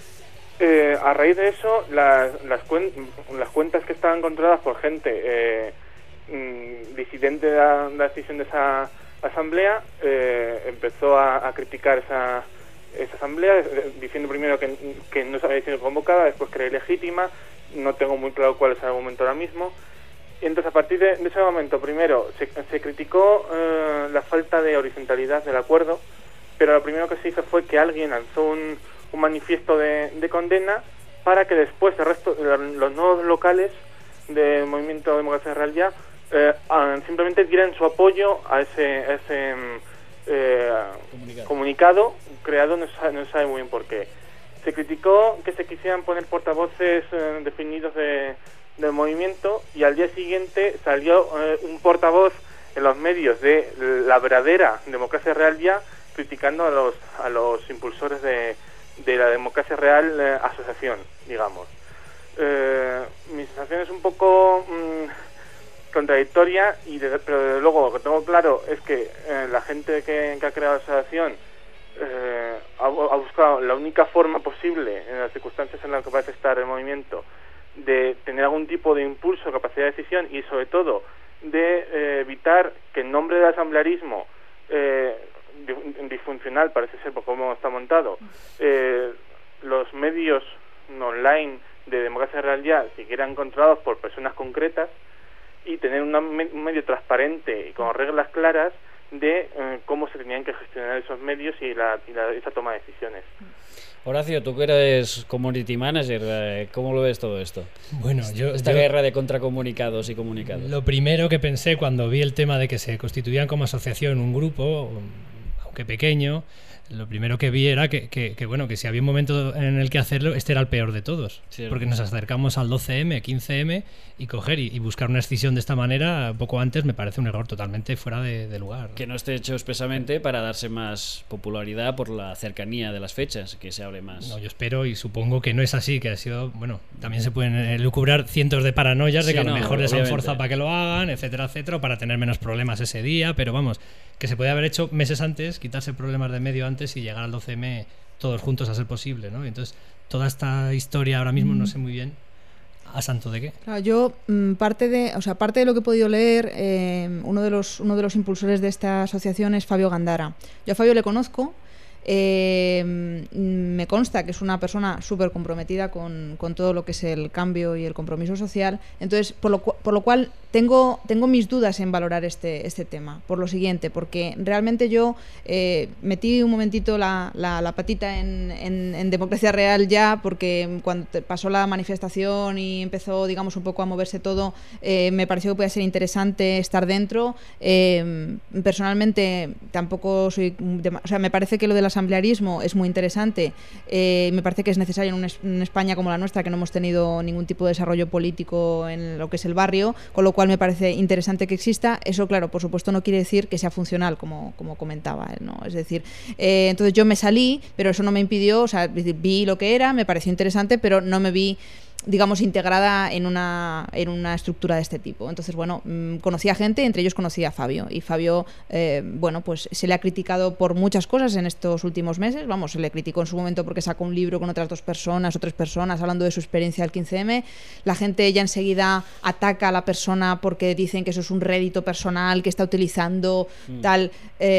S4: Eh, a raíz de eso, las, las, cuen, las cuentas que estaban controladas por gente eh, disidente de la, de la decisión de esa asamblea eh, empezó a, a criticar esa, esa asamblea, diciendo primero que, que no había sido convocada, después que era ilegítima. No tengo muy claro cuál es el argumento ahora mismo. Y entonces, a partir de, de ese momento, primero, se, se criticó eh, la falta de horizontalidad del acuerdo, pero lo primero que se hizo fue que alguien lanzó un, un manifiesto de, de condena para que después el resto, los nodos locales del Movimiento Democracia Real Ya eh, simplemente dieran su apoyo a ese, a ese eh, comunicado. comunicado creado, no se, sabe, no se sabe muy bien por qué. Se criticó que se quisieran poner portavoces eh, definidos de, del movimiento, y al día siguiente salió eh, un portavoz en los medios de la verdadera Democracia Real Ya criticando a los a los impulsores de, de la Democracia Real eh, Asociación, digamos. Eh, mi sensación es un poco mmm, contradictoria, y de, pero desde luego lo que tengo claro es que eh, la gente que, que ha creado la asociación eh, ha, ha buscado la única forma posible, en las circunstancias en las que parece estar el movimiento, de tener algún tipo de impulso, capacidad de decisión, y sobre todo de eh, evitar que en nombre del asamblearismo eh, disfuncional, parece ser por cómo está montado, eh, los medios online de Democracia Real Ya siguieran controlados por personas concretas, y tener una, un medio transparente y con reglas claras de eh, cómo se tenían que gestionar esos medios y, la, y la, esa toma de decisiones.
S1: Horacio, tú que eres community manager, ¿cómo lo ves todo esto?
S2: Bueno, yo...
S1: Esta
S2: yo,
S1: guerra de contracomunicados y comunicados.
S2: Lo primero que pensé cuando vi el tema de que se constituían como asociación un grupo, aunque pequeño, lo primero que vi era que, que, que, bueno, que si había un momento en el que hacerlo, este era el peor de todos. Sí, porque nos acercamos al doce eme, quince eme, y coger y, y buscar una escisión de esta manera poco antes me parece un error totalmente fuera de, de lugar.
S1: Que no esté hecho expresamente para darse más popularidad por la cercanía de las fechas, que se hable más.
S2: No, yo espero y supongo que no es así, que ha sido, bueno, también se pueden lucubrar cientos de paranoias de sí, que a lo no, mejor les han forzado para que lo hagan, etcétera, etcétera, o para tener menos problemas ese día, pero vamos, que se podía haber hecho meses antes, quitarse problemas de medio antes y llegar al doce eme todos juntos a ser posible, ¿no? Entonces, toda esta historia ahora mismo no sé muy bien a santo de qué.
S3: Claro, yo parte de, o sea, parte de lo que he podido leer, eh, uno de los uno de los impulsores de esta asociación es Fabio Gandara. Yo a Fabio le conozco. Eh, me consta que es una persona súper comprometida con, con todo lo que es el cambio y el compromiso social. Entonces, por lo, por lo cual tengo, tengo mis dudas en valorar este, este tema. Por lo siguiente, porque realmente yo eh, metí un momentito la, la, la patita en, en, en Democracia Real Ya, porque cuando pasó la manifestación y empezó, digamos, un poco a moverse todo, eh, me pareció que podía ser interesante estar dentro. Eh, personalmente, tampoco soy... De, o sea, me parece que lo de las asamblearismo es muy interesante. Eh, me parece que es necesario en, un, en España como la nuestra, que no hemos tenido ningún tipo de desarrollo político en lo que es el barrio, con lo cual me parece interesante que exista. Eso, claro, por supuesto no quiere decir que sea funcional, como, como comentaba él, ¿no? Es decir, eh, entonces yo me salí, pero eso no me impidió, o sea, vi lo que era, me pareció interesante, pero no me vi, digamos, integrada en una, en una estructura de este tipo. Entonces, bueno, mmm, conocí a gente, entre ellos conocí a Fabio, y Fabio, eh, bueno, pues se le ha criticado por muchas cosas en estos últimos meses. Vamos, se le criticó en su momento porque sacó un libro con otras dos personas o tres personas hablando de su experiencia del quince eme. La gente ya enseguida ataca a la persona porque dicen que eso es un rédito personal que está utilizando, mm. tal.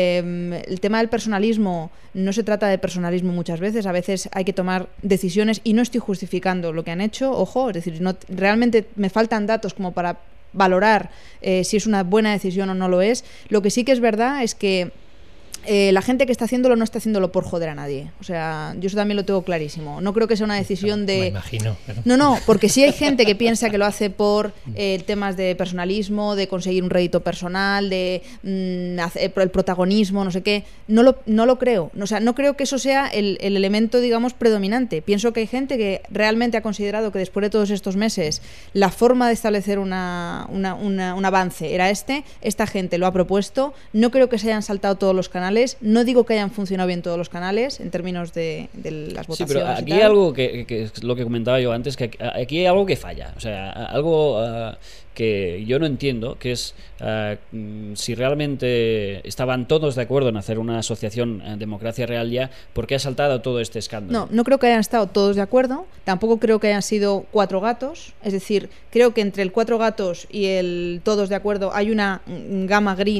S3: Eh, el tema del personalismo, no se trata de personalismo muchas veces, a veces hay que tomar decisiones, y no estoy justificando lo que han hecho, ojo, es decir, no, realmente me faltan datos como para valorar eh, si es una buena decisión o no lo es. Lo que sí que es verdad es que Eh, la gente que está haciéndolo no está haciéndolo por joder a nadie. O sea, yo eso también lo tengo clarísimo. No creo que sea una decisión de...
S2: Me imagino. Pero...
S3: No, no, porque sí hay gente que piensa que lo hace por eh, temas de personalismo, de conseguir un rédito personal, de mm, hacer el protagonismo, no sé qué. No lo, no lo creo. O sea, no creo que eso sea el, el elemento, digamos, predominante. Pienso que hay gente que realmente ha considerado que después de todos estos meses la forma de establecer una, una, una, un avance era este. Esta gente lo ha propuesto. No creo que se hayan saltado todos los canales. No digo que hayan funcionado bien todos los canales en términos de, de las votaciones.
S1: Sí, pero aquí hay algo que, que es lo que comentaba yo antes, que aquí hay algo que falla. O sea, algo uh, que yo no entiendo, que es uh, si realmente estaban todos de acuerdo en hacer una asociación en Democracia Real Ya, ¿por qué ha saltado todo este escándalo?
S3: No, no creo que hayan estado todos de acuerdo. Tampoco creo que hayan sido cuatro gatos. Es decir, creo que entre el cuatro gatos y el todos de acuerdo hay una gama gris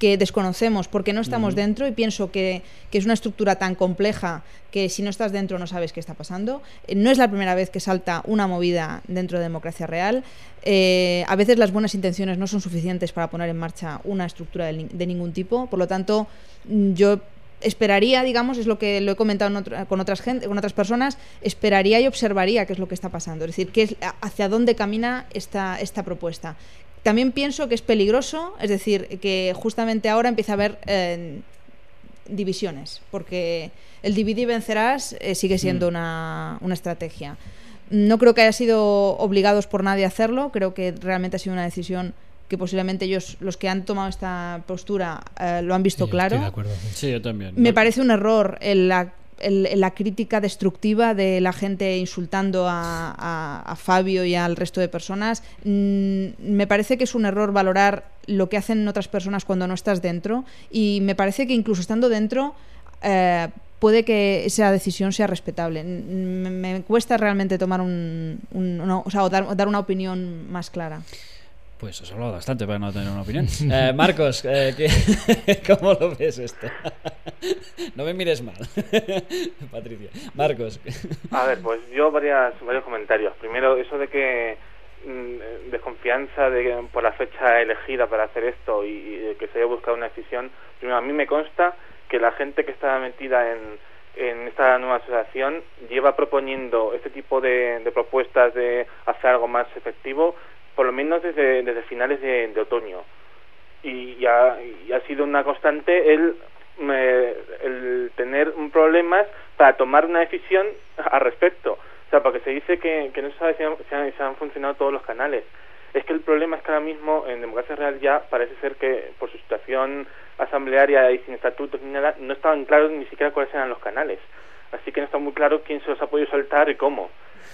S3: que desconocemos porque no estamos uh-huh. dentro, y pienso que, que es una estructura tan compleja que si no estás dentro no sabes qué está pasando. Eh, no es la primera vez que salta una movida dentro de Democracia Real. Eh, a veces las buenas intenciones no son suficientes para poner en marcha una estructura de, de ningún tipo. Por lo tanto, yo esperaría, digamos, es lo que lo he comentado en otro, con otras gente, con otras personas, esperaría y observaría qué es lo que está pasando, es decir, qué es, hacia dónde camina esta, esta propuesta. También pienso que es peligroso, es decir, que justamente ahora empieza a haber eh, divisiones, porque el divide y vencerás eh, sigue siendo mm. una, una estrategia. No creo que haya sido obligados por nadie a hacerlo, creo que realmente ha sido una decisión que posiblemente ellos, los que han tomado esta postura, eh, lo han visto
S2: sí,
S3: claro.
S2: Estoy de acuerdo.
S1: Sí, yo también.
S3: Me parece un error en la El, la crítica destructiva de la gente insultando a, a, a Fabio y al resto de personas. Mm, me parece que es un error valorar lo que hacen otras personas cuando no estás dentro, y me parece que incluso estando dentro eh, puede que esa decisión sea respetable. Me, me cuesta realmente tomar un, un una, o sea, o dar, dar una opinión más clara.
S1: Pues has hablado bastante para no tener una opinión. Eh, Marcos, eh, ¿qué, ¿cómo lo ves esto? No me mires mal, Patricia. Marcos.
S4: A ver, pues yo varias, varios comentarios. Primero, eso de que mmm, desconfianza de por la fecha elegida para hacer esto y, y que se haya buscado una decisión. Primero, a mí me consta que la gente que está metida en, en esta nueva asociación lleva proponiendo este tipo de, de propuestas de hacer algo más efectivo por lo menos desde, desde finales de, de otoño, y, y, ha, y ha sido una constante el, eh, el tener problemas para tomar una decisión al respecto. O sea, porque se dice que, que no se sabe si han, si, han, si han funcionado todos los canales. Es que el problema es que ahora mismo en Democracia Real ya parece ser que por su situación asamblearia y sin estatutos ni nada, no estaban claros ni siquiera cuáles eran los canales. Así que no está muy claro quién se los ha podido saltar y cómo.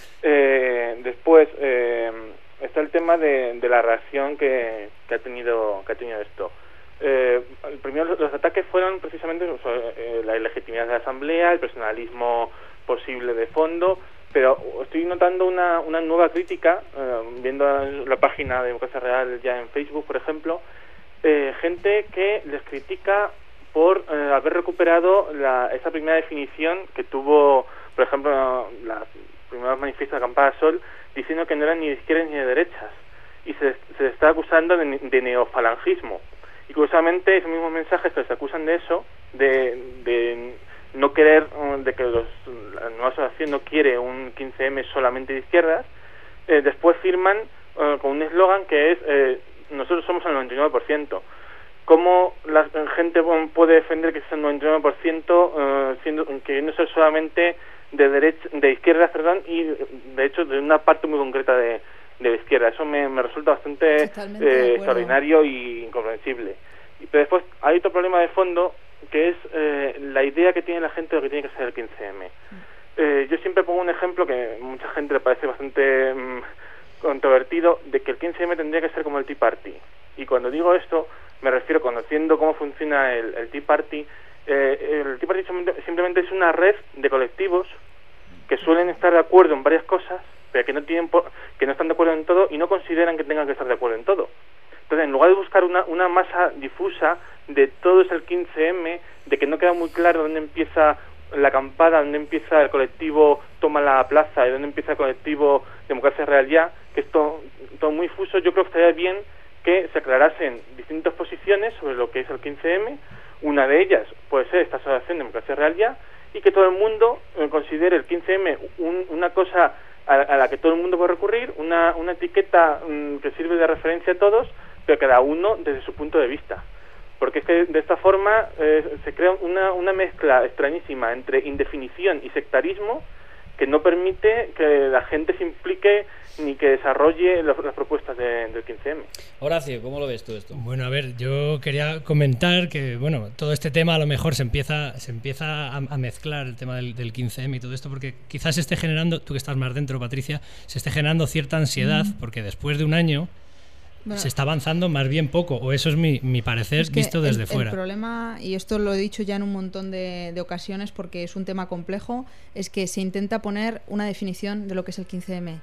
S4: Eh, después... Eh, está el tema de, de la reacción que, que ha tenido que ha tenido esto. Eh, el primero, los ataques fueron precisamente o sea, eh, la ilegitimidad de la asamblea, el personalismo posible de fondo, pero estoy notando una, una nueva crítica, eh, viendo la página de Democracia Real ya en Facebook, por ejemplo, eh, gente que les critica por eh, haber recuperado la, esa primera definición que tuvo, por ejemplo, las primeros manifiestos de Acampada Sol, diciendo que no eran ni de izquierdas ni de derechas, y se, se les está acusando de, de neofalangismo. Y curiosamente esos mismos mensajes que les acusan de eso, de, de no querer, de que los, la nueva asociación no quiere un quince eme solamente de izquierdas, eh, después firman eh, con un eslogan que es eh, nosotros somos el noventa y nueve por ciento. ¿Cómo la gente puede defender que es el noventa y nueve por ciento eh, siendo que no es solamente de derecha, de izquierda, perdón, y de hecho de una parte muy concreta de, de la izquierda? Eso me, me resulta bastante eh, extraordinario y incomprensible. Y, pero después hay otro problema de fondo, que es eh, la idea que tiene la gente de lo que tiene que ser el quince eme. Mm. Eh, yo siempre pongo un ejemplo que a mucha gente le parece bastante mm, controvertido, de que el quince eme tendría que ser como el Tea Party. Y cuando digo esto, me refiero, conociendo cómo funciona el, el Tea Party, Eh, el Tea Party simplemente es una red de colectivos que suelen estar de acuerdo en varias cosas, pero que no tienen por, que no están de acuerdo en todo y no consideran que tengan que estar de acuerdo en todo. Entonces, en lugar de buscar una, una masa difusa de todo es el quince eme, de que no queda muy claro dónde empieza la acampada, dónde empieza el colectivo Toma la Plaza y dónde empieza el colectivo Democracia Real Ya, que es todo, todo muy difuso, yo creo que estaría bien que se aclarasen distintas posiciones sobre lo que es el quince eme. Una de ellas puede ser esta asociación de Democracia Real Ya, y que todo el mundo eh, considere el quince eme un, una cosa a, a la que todo el mundo puede recurrir, una, una etiqueta um, que sirve de referencia a todos, pero cada uno desde su punto de vista. Porque es que de esta forma eh, se crea una, una mezcla extrañísima entre indefinición y sectarismo que no permite que la gente se implique ni que desarrolle las, las propuestas de, del quince eme.
S1: Horacio, ¿cómo lo ves tú esto?
S2: Bueno, a ver, yo quería comentar que, bueno, todo este tema a lo mejor se empieza se empieza a, a mezclar el tema del, del quince eme y todo esto, porque quizás se esté generando, tú que estás más dentro, Patricia, se esté generando cierta ansiedad, mm. porque después de un año bueno, se está avanzando más bien poco, o eso es mi, mi parecer es visto desde
S3: el,
S2: fuera.
S3: El problema, y esto lo he dicho ya en un montón de, de ocasiones porque es un tema complejo, es que se intenta poner una definición de lo que es el quince eme.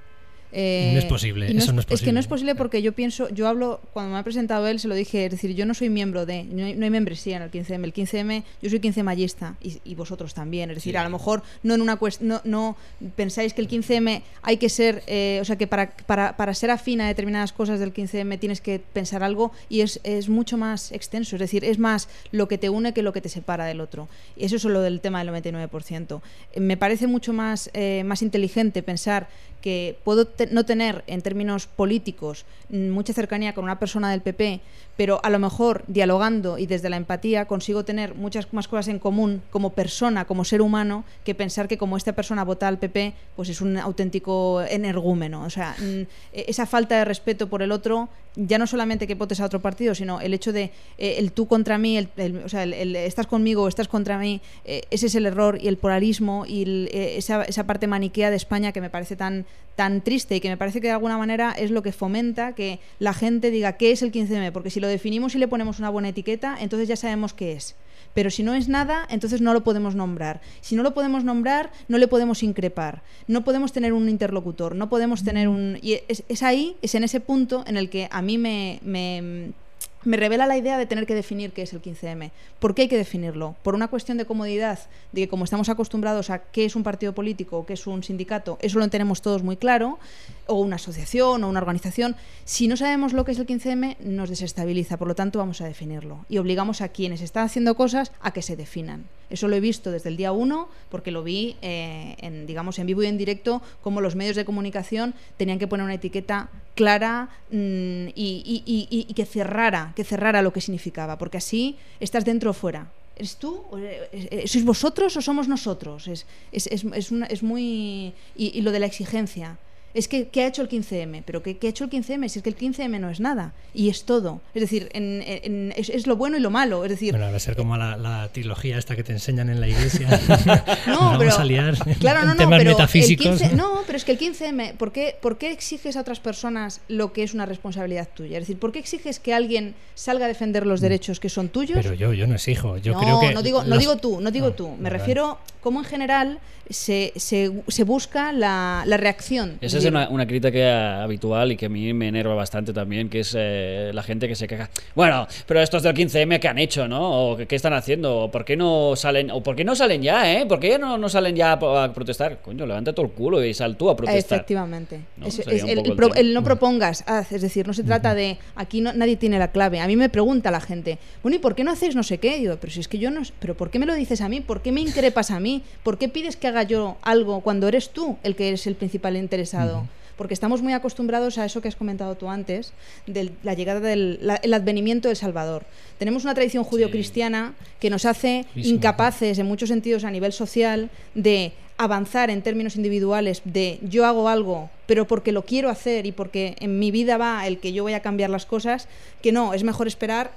S3: Eh,
S2: no es posible,
S3: no
S2: eso
S3: es,
S2: no es posible.
S3: Es que no es posible porque yo pienso, yo hablo, cuando me ha presentado él, se lo dije, es decir, yo no soy miembro de, no hay, no hay membresía en el quince eme. El quince eme, yo soy quince mayista y, y vosotros también. Es decir, sí. a lo mejor no en una cuest, no, no pensáis que el quince eme hay que ser, eh, o sea, que para, para, para ser afín a determinadas cosas del quince eme tienes que pensar algo y es, es mucho más extenso. Es decir, es más lo que te une que lo que te separa del otro. Y eso es lo del tema del noventa y nueve por ciento. Me parece mucho más, eh, más inteligente pensar que puedo te- no tener en términos políticos mucha cercanía con una persona del P P, pero a lo mejor dialogando y desde la empatía consigo tener muchas más cosas en común como persona, como ser humano, que pensar que como esta persona vota al P P, pues es un auténtico energúmeno. O sea, esa falta de respeto por el otro, ya no solamente que votes a otro partido, sino el hecho de eh, el tú contra mí, el, el, o sea, el, el estás conmigo o estás contra mí, eh, ese es el error y el polarismo y el, eh, esa, esa parte maniquea de España que me parece tan tan triste y que me parece que de alguna manera es lo que fomenta que la gente diga qué es el quince eme, porque si lo definimos y le ponemos una buena etiqueta, entonces ya sabemos qué es. Pero si no es nada, entonces no lo podemos nombrar. Si no lo podemos nombrar, no le podemos increpar. No podemos tener un interlocutor, no podemos tener un... Y es, es ahí, es en ese punto en el que a mí me... me me revela la idea de tener que definir qué es el quince eme. ¿Por qué hay que definirlo? ¿Por una cuestión de comodidad? De que como estamos acostumbrados a qué es un partido político o qué es un sindicato, eso lo tenemos todos muy claro, o una asociación o una organización. Si no sabemos lo que es el quince eme, nos desestabiliza, por lo tanto vamos a definirlo. Y obligamos a quienes están haciendo cosas a que se definan. Eso lo he visto desde el día uno, porque lo vi eh, en, digamos, en vivo y en directo, como los medios de comunicación tenían que poner una etiqueta clara mmm, y, y, y, y que cerrara, que cerrara lo que significaba, porque así estás dentro o fuera. ¿Eres tú? ¿Sois vosotros o somos nosotros? Es, es, es, es, una, es muy... Y, y lo de la exigencia. Es que, ¿qué ha hecho el quince eme? ¿Pero qué, qué ha hecho el quince eme? Si es que el quince eme no es nada. Y es todo. Es decir, en, en, es, es lo bueno y lo malo. Es decir...
S2: Bueno, va a ser como la, la trilogía esta que te enseñan en la iglesia.
S3: No,
S2: vamos
S3: pero,
S2: a liar
S3: claro, no,
S2: en
S3: no,
S2: temas
S3: pero
S2: metafísicos.
S3: El quince, no, pero es que el quince eme, ¿por qué, ¿por qué exiges a otras personas lo que es una responsabilidad tuya? Es decir, ¿por qué exiges que alguien salga a defender los derechos que son tuyos?
S2: Pero yo, yo no exijo. Yo
S3: no,
S2: creo que
S3: no digo,
S2: los...
S3: no digo tú, no digo
S2: no,
S3: tú. Me
S2: vale.
S3: refiero cómo en general se, se, se busca la, la reacción.
S1: Esa es una, una crítica habitual y que a mí me enerva bastante también, que es eh, la gente que se queja. Bueno, pero estos del quince eme, ¿qué han hecho, no? ¿O qué están haciendo? ¿O por qué no salen? ¿O por qué no salen ya, eh? ¿Por qué no, no salen ya a protestar? Coño, levanta todo el culo y sal tú a protestar.
S3: Efectivamente.
S1: ¿No?
S3: Es, es,
S1: el,
S3: el,
S1: el,
S3: pro, el no propongas, haz. Es decir, no se trata uh-huh. de... Aquí no, nadie tiene la clave. A mí me pregunta la gente, bueno, ¿y por qué no hacéis no sé qué? Y digo, pero si es que yo no... ¿Pero por qué me lo dices a mí? ¿Por qué me increpas a mí? ¿Por qué pides que haga yo algo cuando eres tú el que eres el principal interesado? Uh-huh. Porque estamos muy acostumbrados a eso que has comentado tú antes, de la llegada del la, el advenimiento del Salvador. Tenemos una tradición judío-cristiana que nos hace sí, sí, incapaces en muchos sentidos a nivel social de avanzar en términos individuales, de yo hago algo pero porque lo quiero hacer y porque en mi vida va el que yo voy a cambiar las cosas, que no, es mejor esperar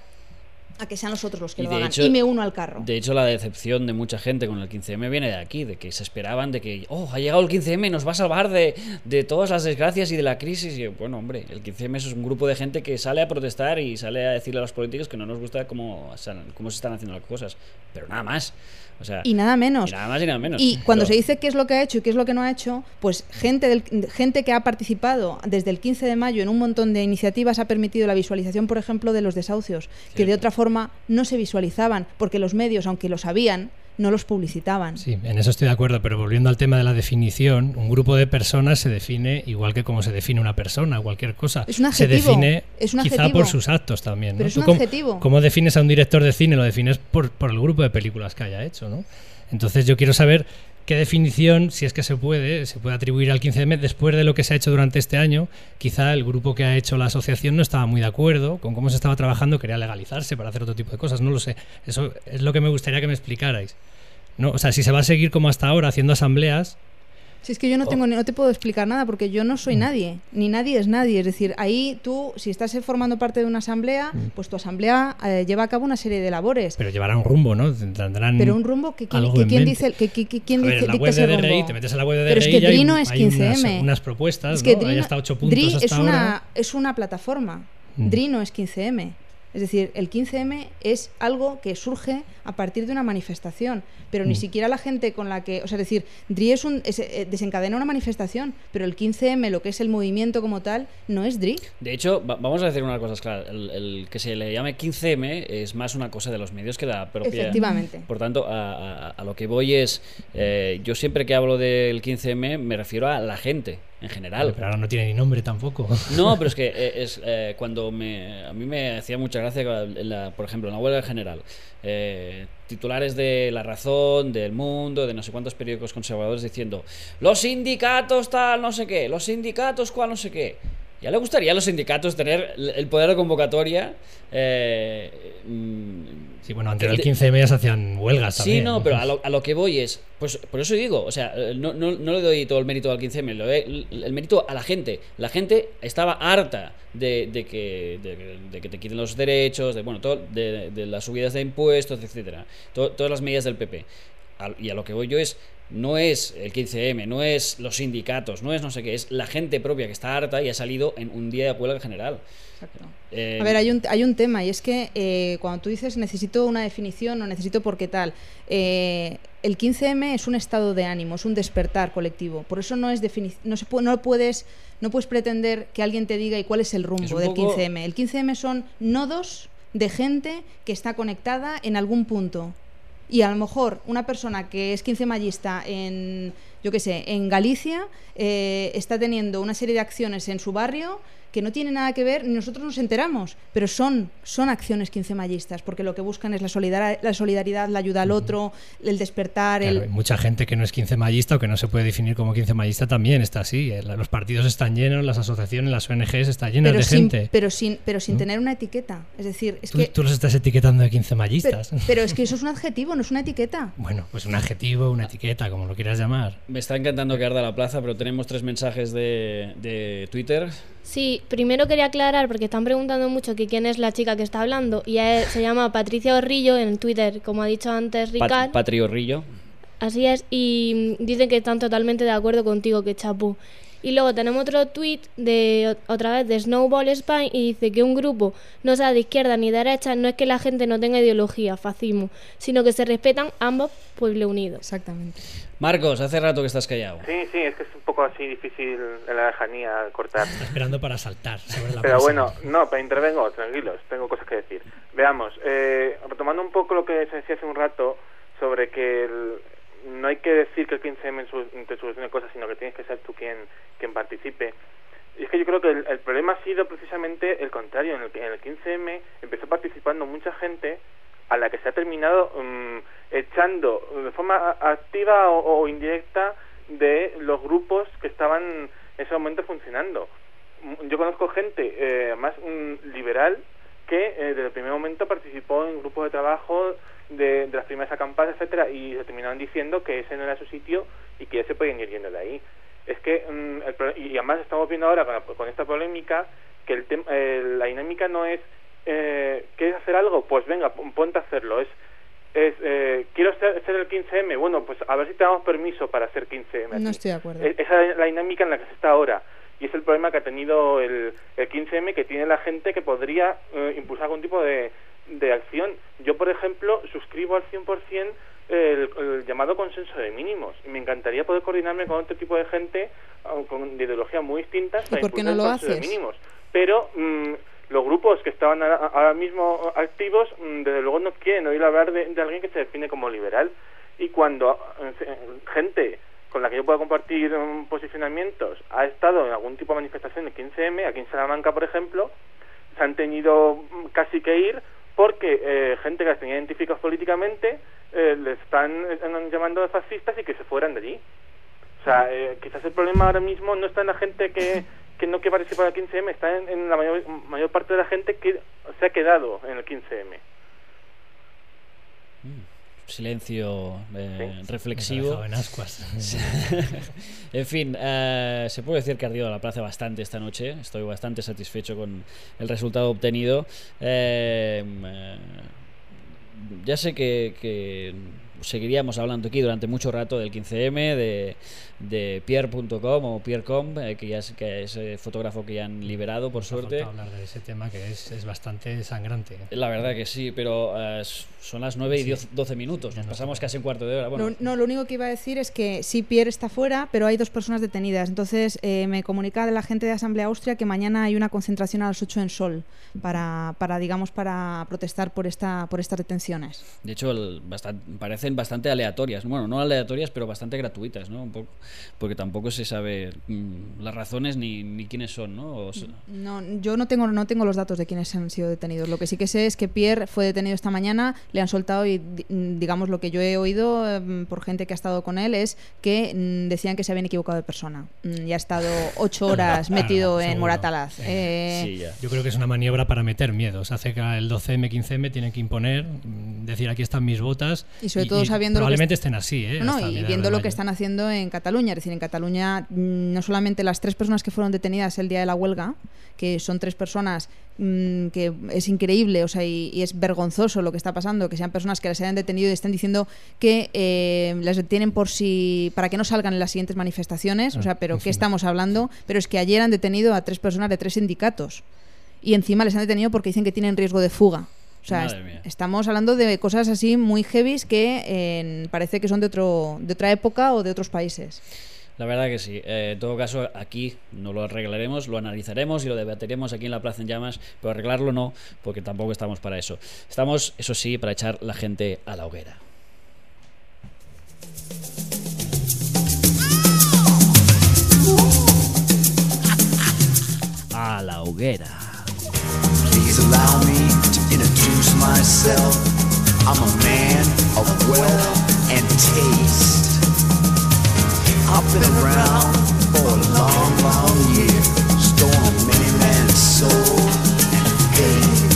S3: a que sean los otros los que
S1: y
S3: lo hagan
S1: hecho,
S3: y me uno al carro.
S1: De hecho, la decepción de mucha gente con el quince eme viene de aquí, de que se esperaban de que, oh, ha llegado el quince eme, nos va a salvar de, de todas las desgracias y de la crisis. Y bueno, hombre, el quince eme es un grupo de gente que sale a protestar y sale a decirle a los políticos que no nos gusta cómo, cómo se están haciendo las cosas, pero nada más. O sea,
S3: y nada menos.
S1: Y nada más y nada menos.
S3: Y cuando
S1: pero...
S3: se dice qué es lo que ha hecho y qué es lo que no ha hecho, pues gente, del, gente que ha participado desde el quince de mayo en un montón de iniciativas ha permitido la visualización, por ejemplo, de los desahucios, Cierto. que de otra forma no se visualizaban, porque los medios, aunque lo sabían, no los publicitaban.
S2: Sí, en eso estoy de acuerdo, pero volviendo al tema de la definición, un grupo de personas se define igual que como se define una persona, cualquier cosa.
S3: Es un adjetivo.
S2: Se define
S3: es un
S2: quizá
S3: adjetivo.
S2: por sus actos también, ¿no?
S3: Pero es un
S2: ¿Tú
S3: adjetivo.
S2: Cómo, ¿Cómo defines a un director de cine? Lo defines por, por el grupo de películas que haya hecho, ¿no? Entonces yo quiero saber qué definición, si es que se puede, se puede atribuir al quince eme después de lo que se ha hecho durante este año. Quizá el grupo que ha hecho la asociación no estaba muy de acuerdo con cómo se estaba trabajando, quería legalizarse para hacer otro tipo de cosas, no lo sé. Eso es lo que me gustaría que me explicarais. No, o sea, si se va a seguir como hasta ahora haciendo asambleas.
S3: Si es que yo no tengo, no te puedo explicar nada porque yo no soy nadie, ni nadie es nadie. Es decir, ahí tú, si estás formando parte de una asamblea, pues tu asamblea eh, lleva a cabo una serie de labores.
S2: Pero llevará un rumbo, ¿no? Tendrán
S3: Pero un rumbo que quién, que quién dice, que, que, que quién
S2: a ver,
S3: dice,
S2: la
S3: dicta
S2: web
S3: ese
S2: de D R I,
S3: rumbo.
S2: te metes en la web de D R I.
S3: Pero es que D R I no
S2: hay,
S3: es quince eme.
S2: Unas, unas propuestas,
S3: es que
S2: ¿no?
S3: D R I,
S2: hay hasta ocho puntos
S3: D R I
S2: hasta
S3: es una,
S2: ahora.
S3: es una plataforma.
S2: Mm.
S3: D R I no es quince eme. Es Es decir, el quince eme es algo que surge a partir de una manifestación, pero ni
S2: Mm.
S3: siquiera la gente con la que... O sea, es decir, D R I es un, es, eh, desencadena una manifestación, pero el quince eme, lo que es el movimiento como tal, no es D R I.
S1: De hecho, va- vamos a decir una cosa clara. El, el que se le llame quince eme es más una cosa de los medios que de la propia...
S3: Efectivamente.
S1: Por tanto, a, a- a lo que voy es... eh, yo siempre que hablo del quince eme me refiero a la gente, en general.
S2: Vale, pero ahora no tiene ni nombre tampoco.
S1: No, pero es que eh, es eh, cuando me, a mí me hacía mucha gracia, en la, por ejemplo, en la huelga general, eh, titulares de La Razón, del Mundo, de no sé cuántos periódicos conservadores diciendo los sindicatos tal, no sé qué, los sindicatos cual, no sé qué. Ya le gustaría a los sindicatos tener el poder de convocatoria. Eh, mm,
S2: Sí, bueno, antes del quince eme ya se hacían huelgas
S1: Sí,
S2: también.
S1: no, pero a lo, a lo que voy es, pues por eso digo, o sea, no, no, no le doy todo el mérito al quince eme, le doy el, el mérito a la gente. La gente estaba harta de, de, que, de, de que te quiten los derechos, de bueno, todo, de, de las subidas de impuestos, etcétera, to, todas las medidas del P P. A, y a lo que voy yo es, no es el quince eme, no es los sindicatos, no es no sé qué, es la gente propia que está harta y ha salido en un día de huelga general.
S3: Exacto.
S1: Eh,
S3: A ver, hay un, hay un tema, y es que eh, cuando tú dices necesito una definición o necesito por qué tal, eh, el quince eme es un estado de ánimo, es un despertar colectivo. Por eso no es defini- no se pu- no puedes no puedes pretender que alguien te diga y cuál es el rumbo
S1: Es un
S3: del
S1: poco-
S3: quince eme. El quince eme son nodos de gente que está conectada en algún punto. Y a lo mejor una persona que es quince mayista en, yo qué sé, en Galicia, eh, está teniendo una serie de acciones en su barrio que no tiene nada que ver, ni nosotros nos enteramos, pero son, son acciones quince mayistas, porque lo que buscan es la solidaridad, la, solidaridad, la ayuda al otro, el despertar,
S2: Claro,
S3: el...
S2: hay mucha gente que no es quince mayista o que no se puede definir como quince mayista también está así. Eh, Los partidos están llenos, las asociaciones, las O N Ges están llenas
S3: pero
S2: de
S3: sin,
S2: gente.
S3: pero sin, pero sin
S2: ¿no?
S3: tener una etiqueta. Es decir, es
S2: Tú,
S3: que...
S2: tú los estás etiquetando de quince
S3: Pero,
S2: mayistas.
S3: pero es que eso es un adjetivo, no es una etiqueta.
S2: Bueno, pues un adjetivo, una etiqueta, como lo quieras llamar.
S1: Me está encantando que arda la plaza, pero tenemos tres mensajes de, de Twitter.
S5: Sí, primero quería aclarar porque están preguntando mucho que quién es la chica que está hablando y ella es- se llama Patricia Orrillo en Twitter, como ha dicho antes Ricard.
S1: Pat- Patri Orrillo.
S5: Así es, y mm, dicen que están totalmente de acuerdo contigo, que chapú. Y luego tenemos otro tweet de o- otra vez de Snowball Spine y dice que un grupo no sea de izquierda ni derecha no es que la gente no tenga ideología, fascismo, sino que se respetan ambos pueblos unidos.
S3: Exactamente.
S1: Marcos, hace rato que estás callado.
S4: Sí, sí, es que es un poco así difícil en la lejanía cortar.
S2: Está esperando para saltar sobre la
S4: Pero
S2: mesa.
S4: bueno, no, pero intervengo, tranquilos, tengo cosas que decir. Veamos, eh, retomando un poco lo que se decía hace un rato sobre que el, no hay que decir que el quince eme su- te solucione cosas, sino que tienes que ser tú quien, quien participe. Y es que yo creo que el, el problema ha sido precisamente el contrario. En el, en el quince eme empezó participando mucha gente a la que se ha terminado um, echando de forma a- activa o, o indirecta de los grupos que estaban en ese momento funcionando. Mm, Yo conozco gente, eh, más mm, liberal, que eh, desde el primer momento participó en grupos de trabajo de, de las primeras acampadas, etcétera, y se terminaron diciendo que ese no era su sitio y que ya se podían ir yendo de ahí. Es que mm, el pro- y además estamos viendo ahora con, la- con esta polémica que el tem- eh, la dinámica no es eh, ¿quieres hacer algo? Pues venga, pon- ponte a hacerlo. Es es eh, quiero ser, ser el quince eme, bueno, pues a ver si te damos permiso para ser quince eme.
S3: No
S4: aquí.
S3: estoy de acuerdo.
S4: E- Esa es la dinámica en la que se está ahora. Y es el problema que ha tenido el, el quince eme, que tiene la gente que podría eh, impulsar algún tipo de, de acción. Yo, por ejemplo, suscribo al cien por ciento el, el llamado consenso de mínimos. Y me encantaría poder coordinarme con otro tipo de gente aun con de ideología muy distintas
S3: ¿Y
S4: para
S3: por qué
S4: impulsar
S3: no
S4: el
S3: lo
S4: consenso de
S3: haces?
S4: mínimos. Pero mm, los grupos que estaban a- ahora mismo activos, mm, desde luego no quieren oír hablar de, de alguien que se define como liberal. Y cuando eh, gente con la que yo pueda compartir um, posicionamientos ha estado en algún tipo de manifestación del quince eme, aquí en Salamanca, por ejemplo, se han tenido mm, casi que ir porque eh, gente que las tenía identificados políticamente eh, les están, están llamando de fascistas y que se fueran de allí. O sea, eh, quizás el problema ahora mismo no está en la gente que, que no quiere participar del quince eme, está en, en la mayor, mayor parte de la gente que se ha quedado en el quince eme.
S1: Silencio eh,
S4: Sí.
S1: reflexivo.
S2: Me ha dejado en ascuas.
S1: En fin, eh, se puede decir que ha ardido la plaza bastante esta noche. Estoy bastante satisfecho con el resultado obtenido. Eh, eh, ya sé que, que seguiríamos hablando aquí durante mucho rato del quince eme, de, de Pierre punto com o Pierre punto com, eh, que ya es, que es eh, fotógrafo que ya han liberado, por suerte.
S2: Falta hablar de ese tema que es, es bastante sangrante.
S1: La verdad que sí, pero uh, son las nueve y doce minutos, nos pasamos casi un cuarto de hora. Bueno.
S3: Lo, no, lo único que iba a decir es que sí, Pierre está fuera, pero hay dos personas detenidas. Entonces eh, me comunica la gente de Asamblea Austria que mañana hay una concentración a las ocho en Sol para, para digamos, para protestar por esta por estas detenciones.
S1: De hecho, el, bastante, parecen bastante aleatorias. Bueno, no aleatorias, pero bastante gratuitas, ¿no? Un poco, porque tampoco se sabe mmm, las razones ni, ni quiénes son, ¿no? O sea,
S3: no, yo no tengo no tengo los datos de quiénes han sido detenidos. Lo que sí que sé es que Pierre fue detenido esta mañana, le han soltado y digamos lo que yo he oído eh, por gente que ha estado con él es que mm, decían que se habían equivocado de persona. Mm, y ha estado ocho horas metido claro, en seguro. Moratalaz. Sí. Eh,
S2: sí, ya. Yo creo que es una maniobra para meter miedos. Hace que el doce eme, quince eme tienen que imponer, decir aquí están mis botas.
S3: Y sobre todo
S2: y,
S3: sabiendo
S2: probablemente
S3: lo que
S2: estén así, ¿eh?
S3: No, y viendo lo que están haciendo en Cataluña. Es decir, en Cataluña no solamente las tres personas que fueron detenidas el día de la huelga, que son tres personas mmm, que es increíble, o sea, y, y es vergonzoso lo que está pasando, que sean personas que las hayan detenido y estén diciendo que eh, las detienen por si para que no salgan en las siguientes manifestaciones, o sea, pero ¿qué estamos hablando? Pero es que ayer han detenido a tres personas de tres sindicatos y encima les han detenido porque dicen que tienen riesgo de fuga. O sea, est estamos hablando de cosas así muy heavies que eh, parece que son de otro de otra época o de otros países.
S1: La verdad que sí. Eh, en todo caso, aquí no lo arreglaremos, lo analizaremos y lo debatiremos aquí en la Plaza en Llamas, pero arreglarlo no, porque tampoco estamos para eso. Estamos, eso sí, para echar la gente a la hoguera. A la hoguera.
S8: Please allow me to introduce myself. I'm a man of wealth and taste. I've been around for a long, long year, stolen many man's soul and faith.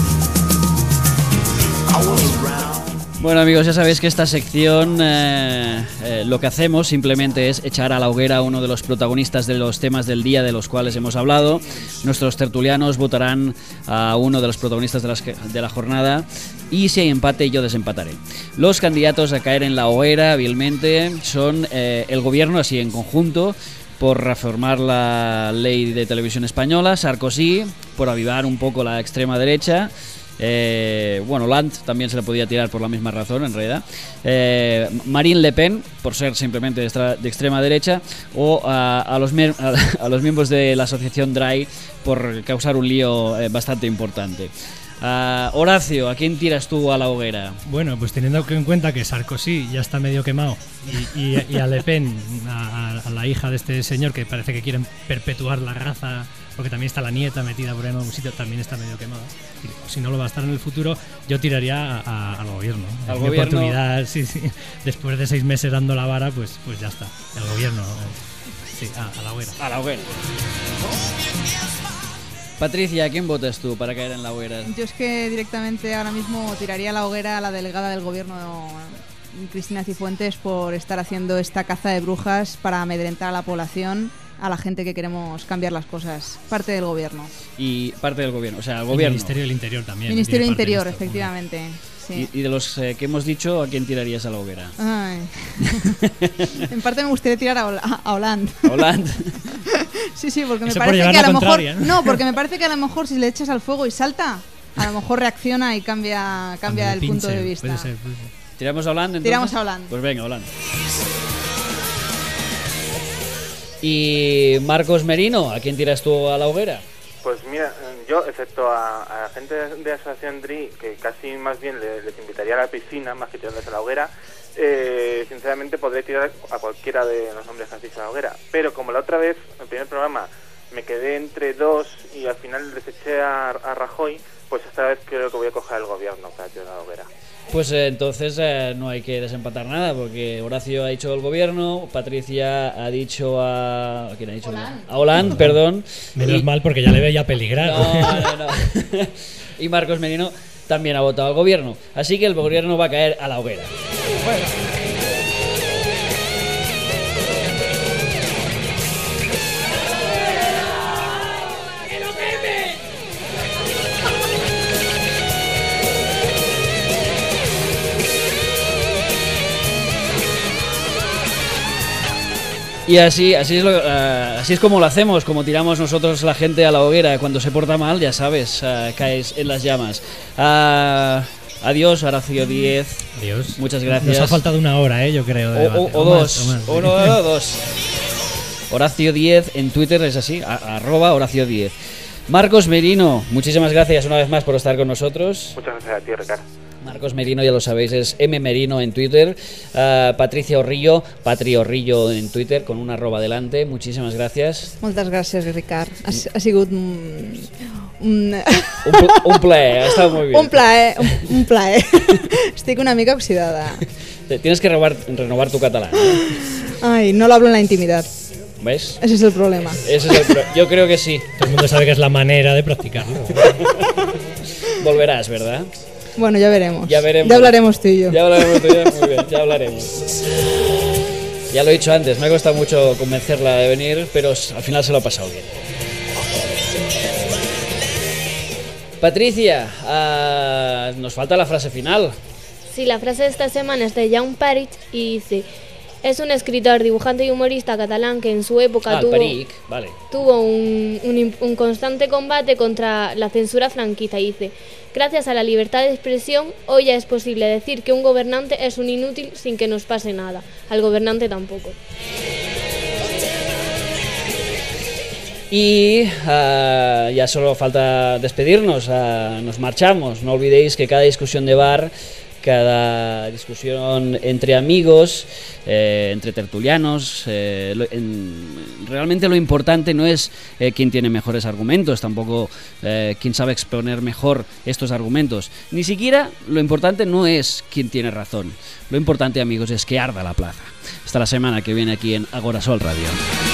S8: I was around.
S1: Bueno, amigos, ya sabéis que esta sección eh, eh, lo que hacemos simplemente es echar a la hoguera a uno de los protagonistas de los temas del día de los cuales hemos hablado. Nuestros tertulianos votarán a uno de los protagonistas de, las, de la jornada y si hay empate yo desempataré. Los candidatos a caer en la hoguera hábilmente son eh, el gobierno así en conjunto por reformar la ley de televisión española, Sarkozy por avivar un poco la extrema derecha. Eh, bueno, Hollande también se le podía tirar por la misma razón en realidad, eh, Marine Le Pen por ser simplemente de, extra, de extrema derecha o a, a, los a, a los miembros de la asociación D R A I por causar un lío eh, bastante importante. Uh, Horacio, ¿a quién tiras tú a la hoguera?
S2: Bueno, pues teniendo en cuenta que Sarkozy ya está medio quemado y, y, y a Le Pen, a, a la hija de este señor que parece que quieren perpetuar la raza, porque también está la nieta metida por ahí en algún sitio, también está medio quemada. Y, si no lo va a estar en el futuro, yo tiraría a, a, al gobierno.
S1: Al
S2: Mi
S1: gobierno.
S2: Oportunidad, sí, sí. Después de seis meses dando la vara, pues, pues ya está. El gobierno, sí, a, a la hoguera.
S1: A la hoguera. Patricia, ¿a quién votas tú para caer en la hoguera?
S3: Yo es que directamente ahora mismo tiraría a la hoguera a la delegada del gobierno, Cristina Cifuentes, por estar haciendo esta caza de brujas para amedrentar a la población, a la gente que queremos cambiar las cosas. Parte del gobierno.
S1: Y parte del gobierno, o sea, el gobierno.
S2: El Ministerio del Interior también.
S3: Ministerio del Interior, efectivamente. Sí.
S1: Y, y de los eh, que hemos dicho, ¿a quién tirarías a la hoguera?
S3: Ay. En parte me gustaría tirar a, Hol a Hollande.
S1: ¿A Hollande?
S3: Sí, sí, porque me
S2: Eso
S3: parece
S2: por
S3: que a lo mejor
S2: ¿no?
S3: no, porque me parece que a lo mejor si le echas al fuego y salta, a lo mejor reacciona y cambia cambia el
S2: pinche,
S3: punto de vista.
S2: Puede ser, puede ser.
S1: ¿Tiramos a Hollande entonces?
S3: Tiramos a Hollande.
S1: Pues venga, Hollande. Y Marcos Merino, ¿a quién tiras tú a la hoguera?
S4: Pues mira, yo, excepto a, a la gente de la asociación D R I, que casi más bien les, les invitaría a la piscina más que tirarles a la hoguera, eh, sinceramente podré tirar a cualquiera de los nombres que han dicho a la hoguera. Pero como la otra vez, en el primer programa, me quedé entre dos y al final les eché a, a Rajoy, pues esta vez creo que voy a coger el gobierno para tirar a la hoguera.
S1: Pues eh, entonces eh, no hay que desempatar nada, porque Horacio ha dicho el gobierno, Patricia ha dicho a... ¿Quién ha dicho?
S3: Hollande.
S1: A Hollande, perdón.
S2: Menos
S1: y...
S2: mal, porque ya le veía peligrar.
S1: No, no, no. Y Marcos Merino también ha votado al gobierno, así que el gobierno va a caer a la hoguera. Bueno. Y así, así es lo, uh, así es como lo hacemos, como tiramos nosotros la gente a la hoguera cuando se porta mal, ya sabes, uh, caes en las llamas. Uh, adiós, Horacio Díez.
S2: Adiós.
S1: Muchas gracias.
S2: Nos ha faltado una hora, ¿eh? Yo creo. De
S1: o, o, o, o dos. Más, o, más. o, no, o dos. Horacio Díez en Twitter es así, a, arroba Horacio Díez. Marcos Merino, muchísimas gracias una vez más por estar con nosotros.
S4: Muchas gracias a ti, Ricardo.
S1: Marcos Merino, ya lo sabéis, es M Merino en Twitter. Uh, Patricia Orrillo, Patri Orrillo en Twitter, con una arroba delante. Muchísimas gracias.
S3: Moltes gràcies, Ricard. Ha, ha sigut un... Un,
S1: un, un plaer, ha estado muy bien.
S3: Un plaer, un, un plaer. Estic una mica oxidada.
S1: Tienes que renovar, renovar tu catalán, ¿no?
S3: Ay, no lo hablo en la intimidad.
S1: ¿Ves?
S3: Ese es el problema.
S1: Ese es el pro Yo creo que sí.
S2: Todo el mundo sabe que es la manera de practicarlo.
S1: Volverás, ¿verdad?
S3: Bueno, ya veremos.
S1: Ya veremos.
S3: Ya hablaremos tú y yo.
S1: Ya hablaremos tú y yo. Muy bien, ya hablaremos. Ya lo he dicho antes, me ha costado mucho convencerla de venir, pero al final se lo ha pasado bien. Patricia, uh, nos falta la frase final.
S5: Sí, la frase de esta semana es de Jaume Perich y dice: es un escritor, dibujante y humorista catalán que en su época
S1: ah,
S5: tuvo,
S1: Peric, vale.
S5: tuvo un, un, un constante combate contra la censura franquista. Y dice: gracias a la libertad de expresión, hoy ya es posible decir que un gobernante es un inútil sin que nos pase nada. Al gobernante tampoco.
S1: Y uh, ya solo falta despedirnos, uh, nos marchamos. No olvidéis que cada discusión de bar, cada discusión entre amigos, eh, entre tertulianos, eh, lo, en, realmente lo importante no es eh, quién tiene mejores argumentos, tampoco eh, quién sabe exponer mejor estos argumentos. Ni siquiera lo importante no es quién tiene razón. Lo importante, amigos, es que arda la plaza. Hasta la semana que viene aquí en Agora Sol Radio.